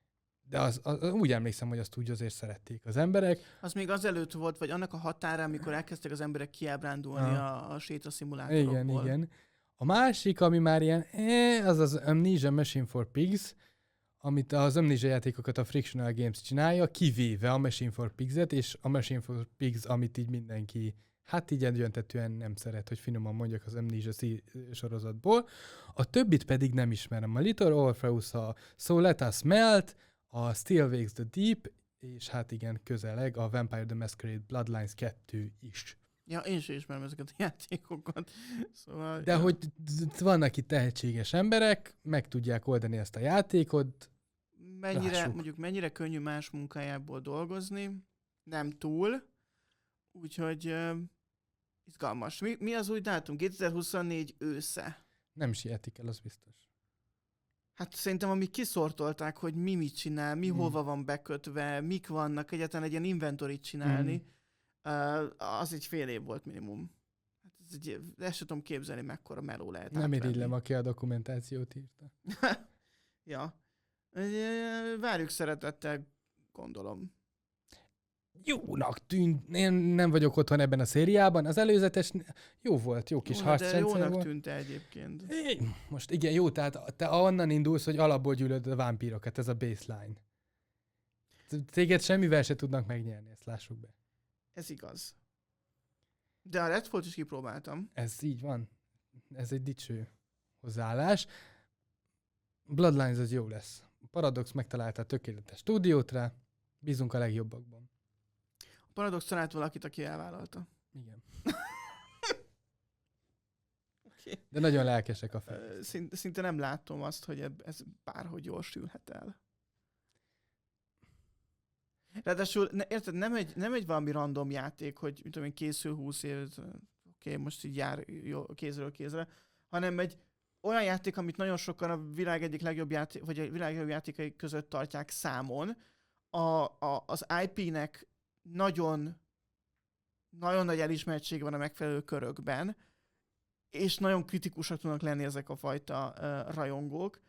[SPEAKER 2] de az, az, úgy emlékszem, hogy azt úgy azért szerették az emberek.
[SPEAKER 1] Az még azelőtt volt, vagy annak a határán, amikor elkezdtek az emberek kiábrándulni
[SPEAKER 2] Ah.
[SPEAKER 1] a, a sétaszimulátorokból.
[SPEAKER 2] Igen, igen. A másik, ami már ilyen, eh, az az Amnesia Machine for Pigs, amit az Amnesia játékokat a Frictional Games csinálja, kivéve a Machine for Pigs-et, és a Machine for Pigs, amit így mindenki, hát így egyöntetően nem szeret, hogy finoman mondjak az Amnesia sorozatból. A többit pedig nem ismerem. A Little Orpheus, a So Let Us Melt, a Still Wakes the Deep, és hát igen, közeleg a Vampire the Masquerade Bloodlines kettő is.
[SPEAKER 1] Ja, én sem ismerem ezeket a játékokat. Szóval,
[SPEAKER 2] De
[SPEAKER 1] ja.
[SPEAKER 2] hogy vannak itt tehetséges emberek, meg tudják oldani ezt a játékot.
[SPEAKER 1] Mennyire,
[SPEAKER 2] Lássuk.
[SPEAKER 1] mondjuk mennyire könnyű más munkájából dolgozni, nem túl, úgyhogy uh, izgalmas. Mi, mi az új dátum? kétezer-huszonnégy ősze.
[SPEAKER 2] Nem sietik el, az biztos.
[SPEAKER 1] Hát szerintem, amíg kiszortolták, hogy mi mit csinál, mi
[SPEAKER 2] Hmm.
[SPEAKER 1] hova van bekötve, mik vannak, egyáltalán egy ilyen inventorit csinálni, uh, az egy fél év volt minimum. Hát ez egy, ezt sem tudom képzelni, mekkora meló lehet
[SPEAKER 2] Nem
[SPEAKER 1] átvenni.
[SPEAKER 2] irigylem, aki a dokumentációt írta.
[SPEAKER 1] Ja. Ö, Várjuk szeretettel, gondolom.
[SPEAKER 2] Jónak tűnt. Én nem vagyok otthon ebben a szériában. Az előzetes jó volt, jó kis
[SPEAKER 1] Jó, de
[SPEAKER 2] harcrendszer
[SPEAKER 1] jónak
[SPEAKER 2] volt.
[SPEAKER 1] tűnt egyébként.
[SPEAKER 2] É, Most igen, jó, tehát te onnan indulsz, hogy alapból gyűlöd a vámpírokat, ez a baseline. Téged semmivel se tudnak megnyerni, ezt lássuk be.
[SPEAKER 1] Ez igaz. De a Redfall-t is kipróbáltam.
[SPEAKER 2] Ez így van. Ez egy dicső hozzáállás. Bloodlines az jó lesz. Paradox megtalálta a tökéletes stúdiót rá, bízunk a legjobbakban.
[SPEAKER 1] A Paradox talált valakit, aki elvállalta.
[SPEAKER 2] Igen.
[SPEAKER 1] Okay.
[SPEAKER 2] De nagyon lelkesek a fel.
[SPEAKER 1] Ö, Szinte, szinte nem látom azt, hogy eb- ez bárhogy jól sülhet el. Ráadásul, ne, érted, nem egy, nem egy valami random játék, hogy mit tudom én, készül húsz év, oké, okay, most így jár jó, kézről kézre, hanem egy olyan játék, amit nagyon sokan a világ egyik legjobb játék, vagy a világ legjobb játékai között tartják számon. A, a, az i pé-nek nagyon, nagyon nagy elismertsége van a megfelelő körökben, és nagyon kritikusak tudnak lenni ezek a fajta uh, rajongók.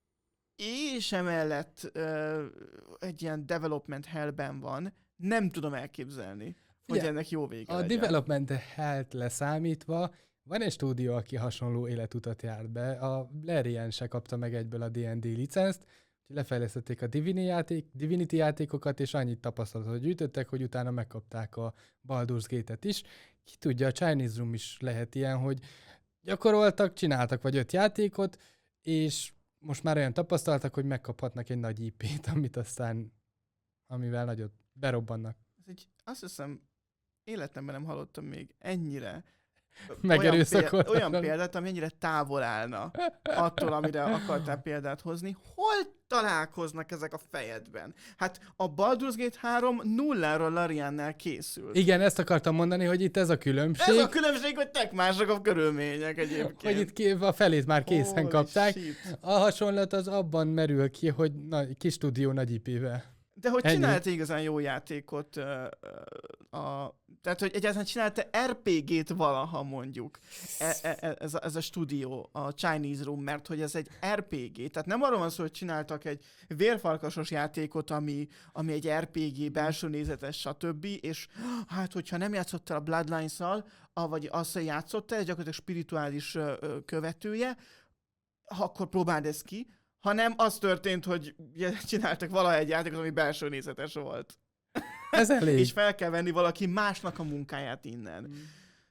[SPEAKER 1] És emellett uh, egy ilyen development hellben van, nem tudom elképzelni, hogy
[SPEAKER 2] Ugye,
[SPEAKER 1] ennek jó vége
[SPEAKER 2] A
[SPEAKER 1] legyen.
[SPEAKER 2] development hell-t leszámítva, van egy stúdió, aki hasonló életutat járt be. A Larian se kapta meg egyből a dé és dé licenzt, úgyhogy lefejlesztették a Divinity, játék, Divinity játékokat, és annyit tapasztalatot gyűjtöttek, hogy utána megkapták a Baldur's Gate-et is. Ki tudja, a Chinese Room is lehet ilyen, hogy gyakoroltak, csináltak vagy öt játékot, és most már olyan tapasztaltak, hogy megkaphatnak egy nagy i pét, amit aztán, amivel nagyot berobbannak.
[SPEAKER 1] Ez egy, azt hiszem, életemben nem hallottam még ennyire
[SPEAKER 2] Megerőszakoltak.
[SPEAKER 1] olyan, olyan példát, ami ennyire távol állna attól, amire akartál példát hozni. Hol találkoznak ezek a fejedben? Hát a Baldur's Gate három nulláról Lariannel készült.
[SPEAKER 2] Igen, ezt akartam mondani, hogy itt ez a különbség.
[SPEAKER 1] Ez a különbség, hogy tek mások a körülmények egyébként.
[SPEAKER 2] Hogy itt ké- a felét már készen
[SPEAKER 1] Holy
[SPEAKER 2] kapták.
[SPEAKER 1] shit.
[SPEAKER 2] A hasonlat az abban merül ki, hogy na, kis stúdió nagy i pével.
[SPEAKER 1] De hogy
[SPEAKER 2] Ennyi.
[SPEAKER 1] csinált igazán jó játékot, uh, uh, a, tehát hogy egyáltalán csinálta er pé gét valaha mondjuk e, e, ez, a, ez a stúdió, a Chinese Room, mert hogy ez egy er pé gé, tehát nem arról van szó, hogy csináltak egy vérfarkasos játékot, ami, ami egy er pé gé, belső nézetes, stb. És hát, hogyha nem játszottál a Bloodlines-szal, vagy azt játszottál, egy gyakorlatilag spirituális uh, követője, akkor próbáld ezt ki, hanem az történt, hogy csináltak valaha egy játékot, ami belső nézetes volt.
[SPEAKER 2] Ez elég.
[SPEAKER 1] És fel kell venni valaki másnak a munkáját innen. Mm.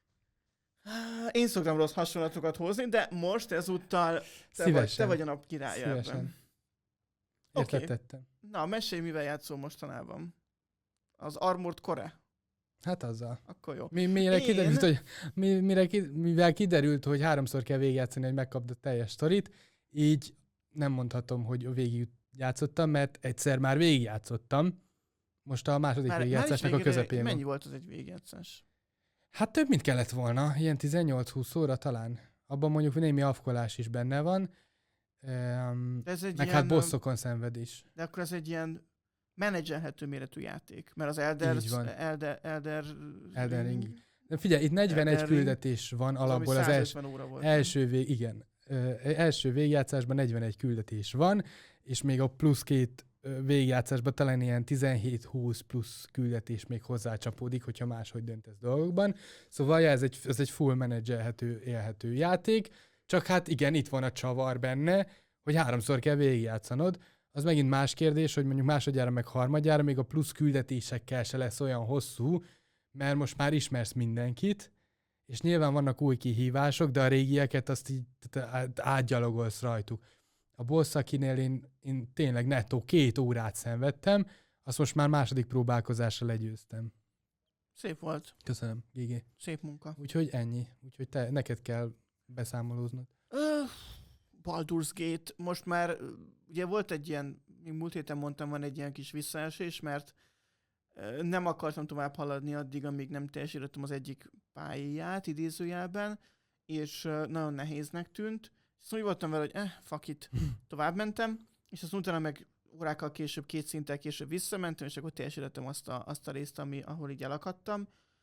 [SPEAKER 1] Én szoktam rossz hasonlatokat hozni, de most ezúttal te, vagy, te vagy a nap királya
[SPEAKER 2] Szívesen.
[SPEAKER 1] ebben.
[SPEAKER 2] Értettem.
[SPEAKER 1] Okay. Na, mesélj, mivel játszol mostanában. Az Armored Core?
[SPEAKER 2] Hát azzal.
[SPEAKER 1] Akkor jó.
[SPEAKER 2] Mi, mire
[SPEAKER 1] Én...
[SPEAKER 2] kiderült, hogy, mi, mire ki, mivel kiderült, hogy háromszor kell végigjátszani, hogy megkapd a teljes sztorit, így nem mondhatom, hogy végig játszottam, mert egyszer már végigjátszottam. Most a második
[SPEAKER 1] már,
[SPEAKER 2] végigjátszásnak
[SPEAKER 1] már
[SPEAKER 2] a közepén
[SPEAKER 1] mennyi
[SPEAKER 2] van.
[SPEAKER 1] volt az egy végigjátszás?
[SPEAKER 2] Hát több, mint kellett volna. Ilyen tizennyolc-húsz óra talán. Abban mondjuk némi afkolás is benne van. Um,
[SPEAKER 1] ez egy
[SPEAKER 2] meg
[SPEAKER 1] ilyen,
[SPEAKER 2] hát bosszokon szenved is.
[SPEAKER 1] De akkor ez egy ilyen menedzselhető méretű játék. Mert az Elder...
[SPEAKER 2] Így van.
[SPEAKER 1] Elder, Elder,
[SPEAKER 2] Elden Ring. De figyelj, itt negyvenegy
[SPEAKER 1] Elden Ring,
[SPEAKER 2] küldetés van alapból az els,
[SPEAKER 1] óra volt.
[SPEAKER 2] első vég, igen. Ö, első végjátszásban negyvenegy küldetés van, és még a plusz két végigjátszásban talán ilyen tizenhét-húsz plusz küldetés még hozzácsapódik, hogyha máshogy döntesz dolgokban. Szóval ja, ez egy, ez egy full menedzselhető, élhető játék, csak hát igen, itt van a csavar benne, hogy háromszor kell végigjátszanod. Az megint más kérdés, hogy mondjuk másodjára meg harmadjára még a plusz küldetésekkel se lesz olyan hosszú, mert most már ismersz mindenkit, és nyilván vannak új kihívások, de a régieket azt így átgyalogolsz rajtuk. A boss, akinél én, én tényleg nettó két órát szenvedtem, azt most már második próbálkozásra legyőztem.
[SPEAKER 1] Szép volt.
[SPEAKER 2] Köszönöm, Gigi.
[SPEAKER 1] Szép munka.
[SPEAKER 2] Úgyhogy ennyi. Úgyhogy te, neked kell beszámolóznod.
[SPEAKER 1] Uh, Baldur's Gate. Most már, ugye volt egy ilyen, még múlt héten mondtam, van egy ilyen kis visszaesés, mert uh, nem akartam tovább haladni addig, amíg nem teljesítettem az egyik pályáját, idézőjelben, és uh, nagyon nehéznek tűnt. Szóval úgy voltam vele, hogy eh, fuck it. Tovább mentem, és azt utána meg órákkal később, két szinttel később visszamentem, és akkor teljesítettem azt a, azt a részt, ami, ahol így elakadtam.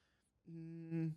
[SPEAKER 1] Mm,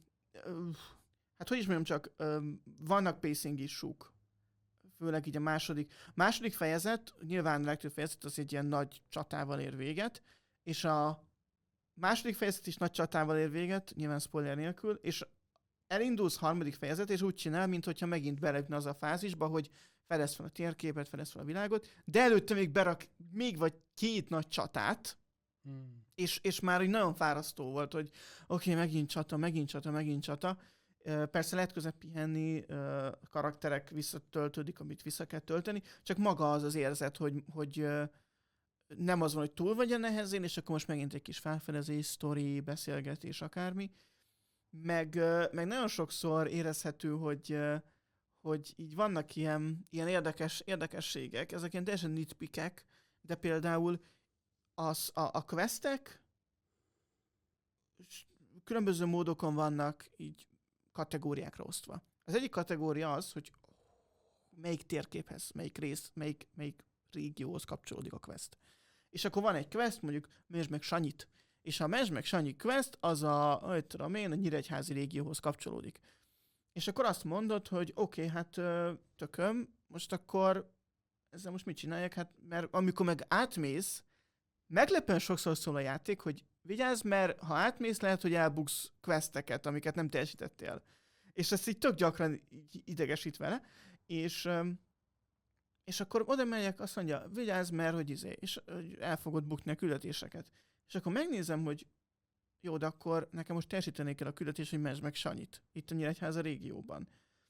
[SPEAKER 1] hát hogy is mondjam csak, vannak pacing issue-k. Főleg így a második. második fejezet, nyilván a legtöbb fejezet az egy ilyen nagy csatával ér véget, és a második fejezet is nagy csatával ér véget, nyilván spoiler nélkül, és elindulsz harmadik fejezet, és úgy csinál, mintha megint belépne az a fázisba, hogy fedez fel a térképet, fedez fel a világot, de előtte még berak még vagy két nagy csatát, hmm. és, és már így nagyon fárasztó volt, hogy oké, okay, megint csata, megint csata, megint csata. Persze lehet közben pihenni, karakterek visszatöltődik, amit vissza kell tölteni, csak maga az az érzet, hogy, hogy nem az van, hogy túl vagy a nehezén, és akkor most megint egy kis felfedezés, sztori, beszélgetés, akármi. Meg, meg nagyon sokszor érezhető, hogy, hogy így vannak ilyen, ilyen érdekes, érdekességek, ezek ilyen teljesen nitpickek, de például az, a, a questek különböző módokon vannak így kategóriákra osztva. Az egyik kategória az, hogy melyik térképhez, melyik rész, melyik, melyik régióhoz kapcsolódik a quest. És akkor van egy quest, mondjuk Mesd meg Sanyit, és a Mesd meg Sanyi quest az a, hogy tudom én, a Nyíregyházi régióhoz kapcsolódik. És akkor azt mondod, hogy oké, okay, hát tököm, most akkor ezzel most mit csináljak? Hát, mert amikor meg átmész, meglepően sokszor szól a játék, hogy vigyázz, mert ha átmész, lehet, hogy elbuksz questeket, amiket nem teljesítettél. És ezt így tök gyakran így idegesít vele, és, és akkor oda megyek, azt mondja, vigyázz, mert hogy izé, és el fogod bukni a küldetéseket. És akkor megnézem, hogy jó, de akkor nekem most teljesíteni kell a küldetés, hogy Mesd meg Sanyit, itt a Nyíregyháza régióban.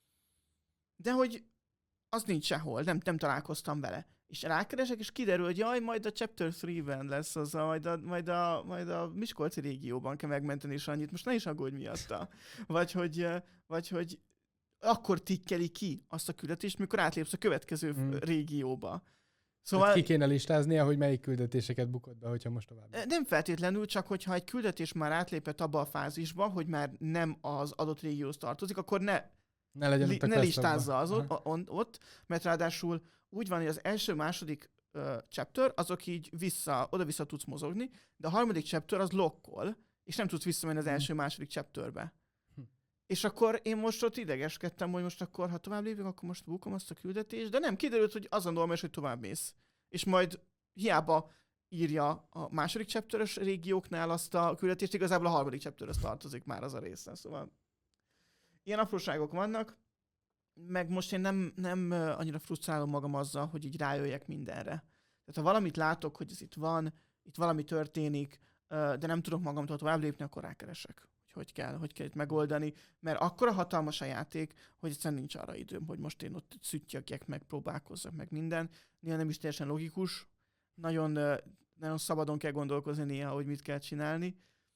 [SPEAKER 1] De hogy az nincs sehol, nem, nem találkoztam vele. És rákeresek, és kiderül, hogy jaj, majd a Chapter három-ben lesz az, a, majd, a, majd, a, majd a Miskolci régióban kell megmenteni Sanyit, most ne is aggódj miatta. Vagy hogy, vagy hogy akkor tikkeli ki azt a küldetést, mikor átlépsz a következő hmm. régióba.
[SPEAKER 2] Szóval ki kéne listáznia, hogy melyik küldetéseket bukod be, hogyha most tovább.
[SPEAKER 1] Nem feltétlenül, csak hogyha egy küldetés már átlépett abba a fázisba, hogy már nem az adott régióhoz tartozik, akkor ne,
[SPEAKER 2] ne, legyen
[SPEAKER 1] li, ne listázza az ott, ott, mert ráadásul úgy van, hogy az első-második uh, chapter, azok így vissza, oda-vissza tudsz mozogni, de a harmadik chapter az lokkol, és nem tudsz visszamenni az első-második chapterbe. Hm. És akkor én most ott idegeskedtem, hogy most akkor, ha tovább lépünk, akkor most bukom azt a küldetést, de nem, kiderült, hogy az a normális, hogy tovább mész. És majd hiába írja a második chapteres régióknál azt a küldetést, igazából a harmadik chapterhez tartozik már az a része. Szóval ilyen apróságok vannak, meg most én nem, nem annyira frusztrálom magam azzal, hogy így rájöjjek mindenre. Tehát ha valamit látok, hogy ez itt van, itt valami történik, de nem tudok magamtól tovább lépni, akkor rákeresek. Hogy kell, hogy kell itt megoldani, mert akkora hatalmas a játék, hogy egyszerűen nincs arra időm, hogy most én ott szüttyegjek meg, próbálkozzak meg minden. Néha nem is teljesen logikus, nagyon, nagyon szabadon kell gondolkozni néha, hogy mit kell csinálni.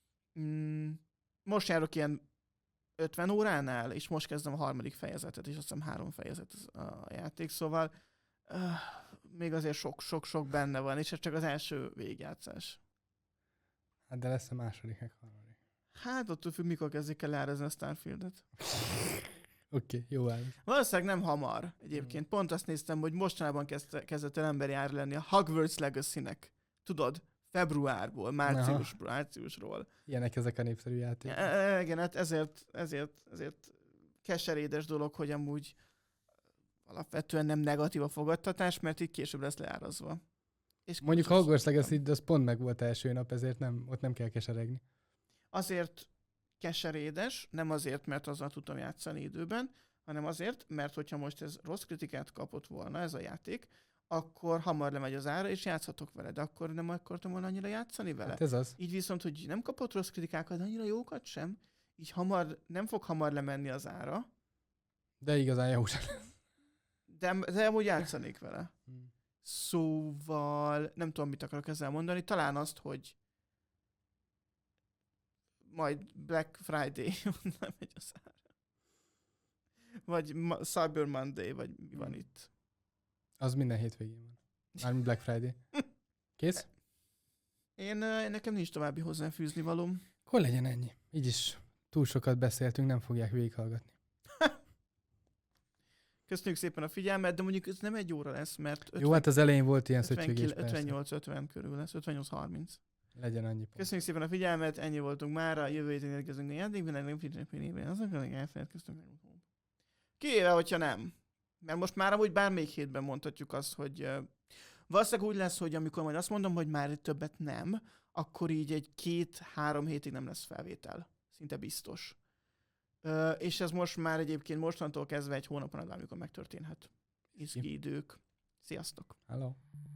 [SPEAKER 1] Most járok ilyen ötven óránál, és most kezdem a harmadik fejezetet, és azt hiszem három fejezet a játék, szóval uh, még azért sok-sok-sok benne van, és ez csak az első végigjátszás.
[SPEAKER 2] Hát de lesz a második, meg harmadik.
[SPEAKER 1] Hát attól függ, mikor kezdik el leárazni a Starfieldet.
[SPEAKER 2] Oké, okay, jó áll.
[SPEAKER 1] Valószínűleg nem hamar egyébként. Pont azt néztem, hogy mostanában kezdte, kezdett el emberi ár lenni a Hogwarts Legacy-nek. Tudod? Februárból, március, márciusról.
[SPEAKER 2] Ilyenek ezek a népszerű játékok.
[SPEAKER 1] E, igen, hát ezért, ezért, ezért keserédes dolog, hogy amúgy alapvetően nem negatív a fogadtatás, mert így később lesz leárazva. És
[SPEAKER 2] Mondjuk
[SPEAKER 1] kulcsot
[SPEAKER 2] Hogwarts
[SPEAKER 1] szoktam.
[SPEAKER 2] Legacy, de az pont meg volt első nap, ezért nem, ott nem kell keseregni.
[SPEAKER 1] Azért keserédes, nem azért, mert azzal tudtam játszani időben, hanem azért, mert hogyha most ez rossz kritikát kapott volna, ez a játék, akkor hamar lemegy az ára, és játszhatok vele, de akkor nem akartam volna annyira játszani vele.
[SPEAKER 2] Hát ez az.
[SPEAKER 1] Így viszont, hogy nem kapott rossz kritikákat, de annyira jókat sem, így hamar, nem fog hamar lemenni az ára,
[SPEAKER 2] De igazán jó sem.
[SPEAKER 1] de, de amúgy játszanék vele.
[SPEAKER 2] Hmm.
[SPEAKER 1] Szóval nem tudom, mit akarok ezzel mondani. Talán azt, hogy majd Black Friday nem megy az ára. Vagy Ma- Cyber Monday, vagy mi van itt.
[SPEAKER 2] Az minden hétvégén van. Mármint Black Friday. Kész?
[SPEAKER 1] Én, ö, nekem nincs további hozzáfűzni valóm.
[SPEAKER 2] Hol legyen ennyi? Így is túl sokat beszéltünk, nem fogják végighallgatni.
[SPEAKER 1] Köszönjük szépen a figyelmet, de mondjuk ez nem egy óra lesz, mert
[SPEAKER 2] Jó, hát az elején volt ilyen szöcsögés,
[SPEAKER 1] ötvenkilenc,
[SPEAKER 2] persze.
[SPEAKER 1] ötvennyolc ötven körül lesz, ötvennyolc harminc.
[SPEAKER 2] Legyen annyi pont.
[SPEAKER 1] Köszönjük szépen a figyelmet, ennyi voltunk mára, jövő héten érkezünk a játékban, nem figyelni, azokra elfelejtkeztünk meg. Kivéve, hogyha nem. Mert most már amúgy bármelyik hétben mondhatjuk azt, hogy uh, valószínűleg úgy lesz, hogy amikor majd azt mondom, hogy már többet nem, akkor így egy két-három hétig nem lesz felvétel. Szinte biztos. Uh, és ez most már egyébként mostantól kezdve egy hónapon, amikor megtörténhet. Izgi idők. Sziasztok!
[SPEAKER 2] Hello.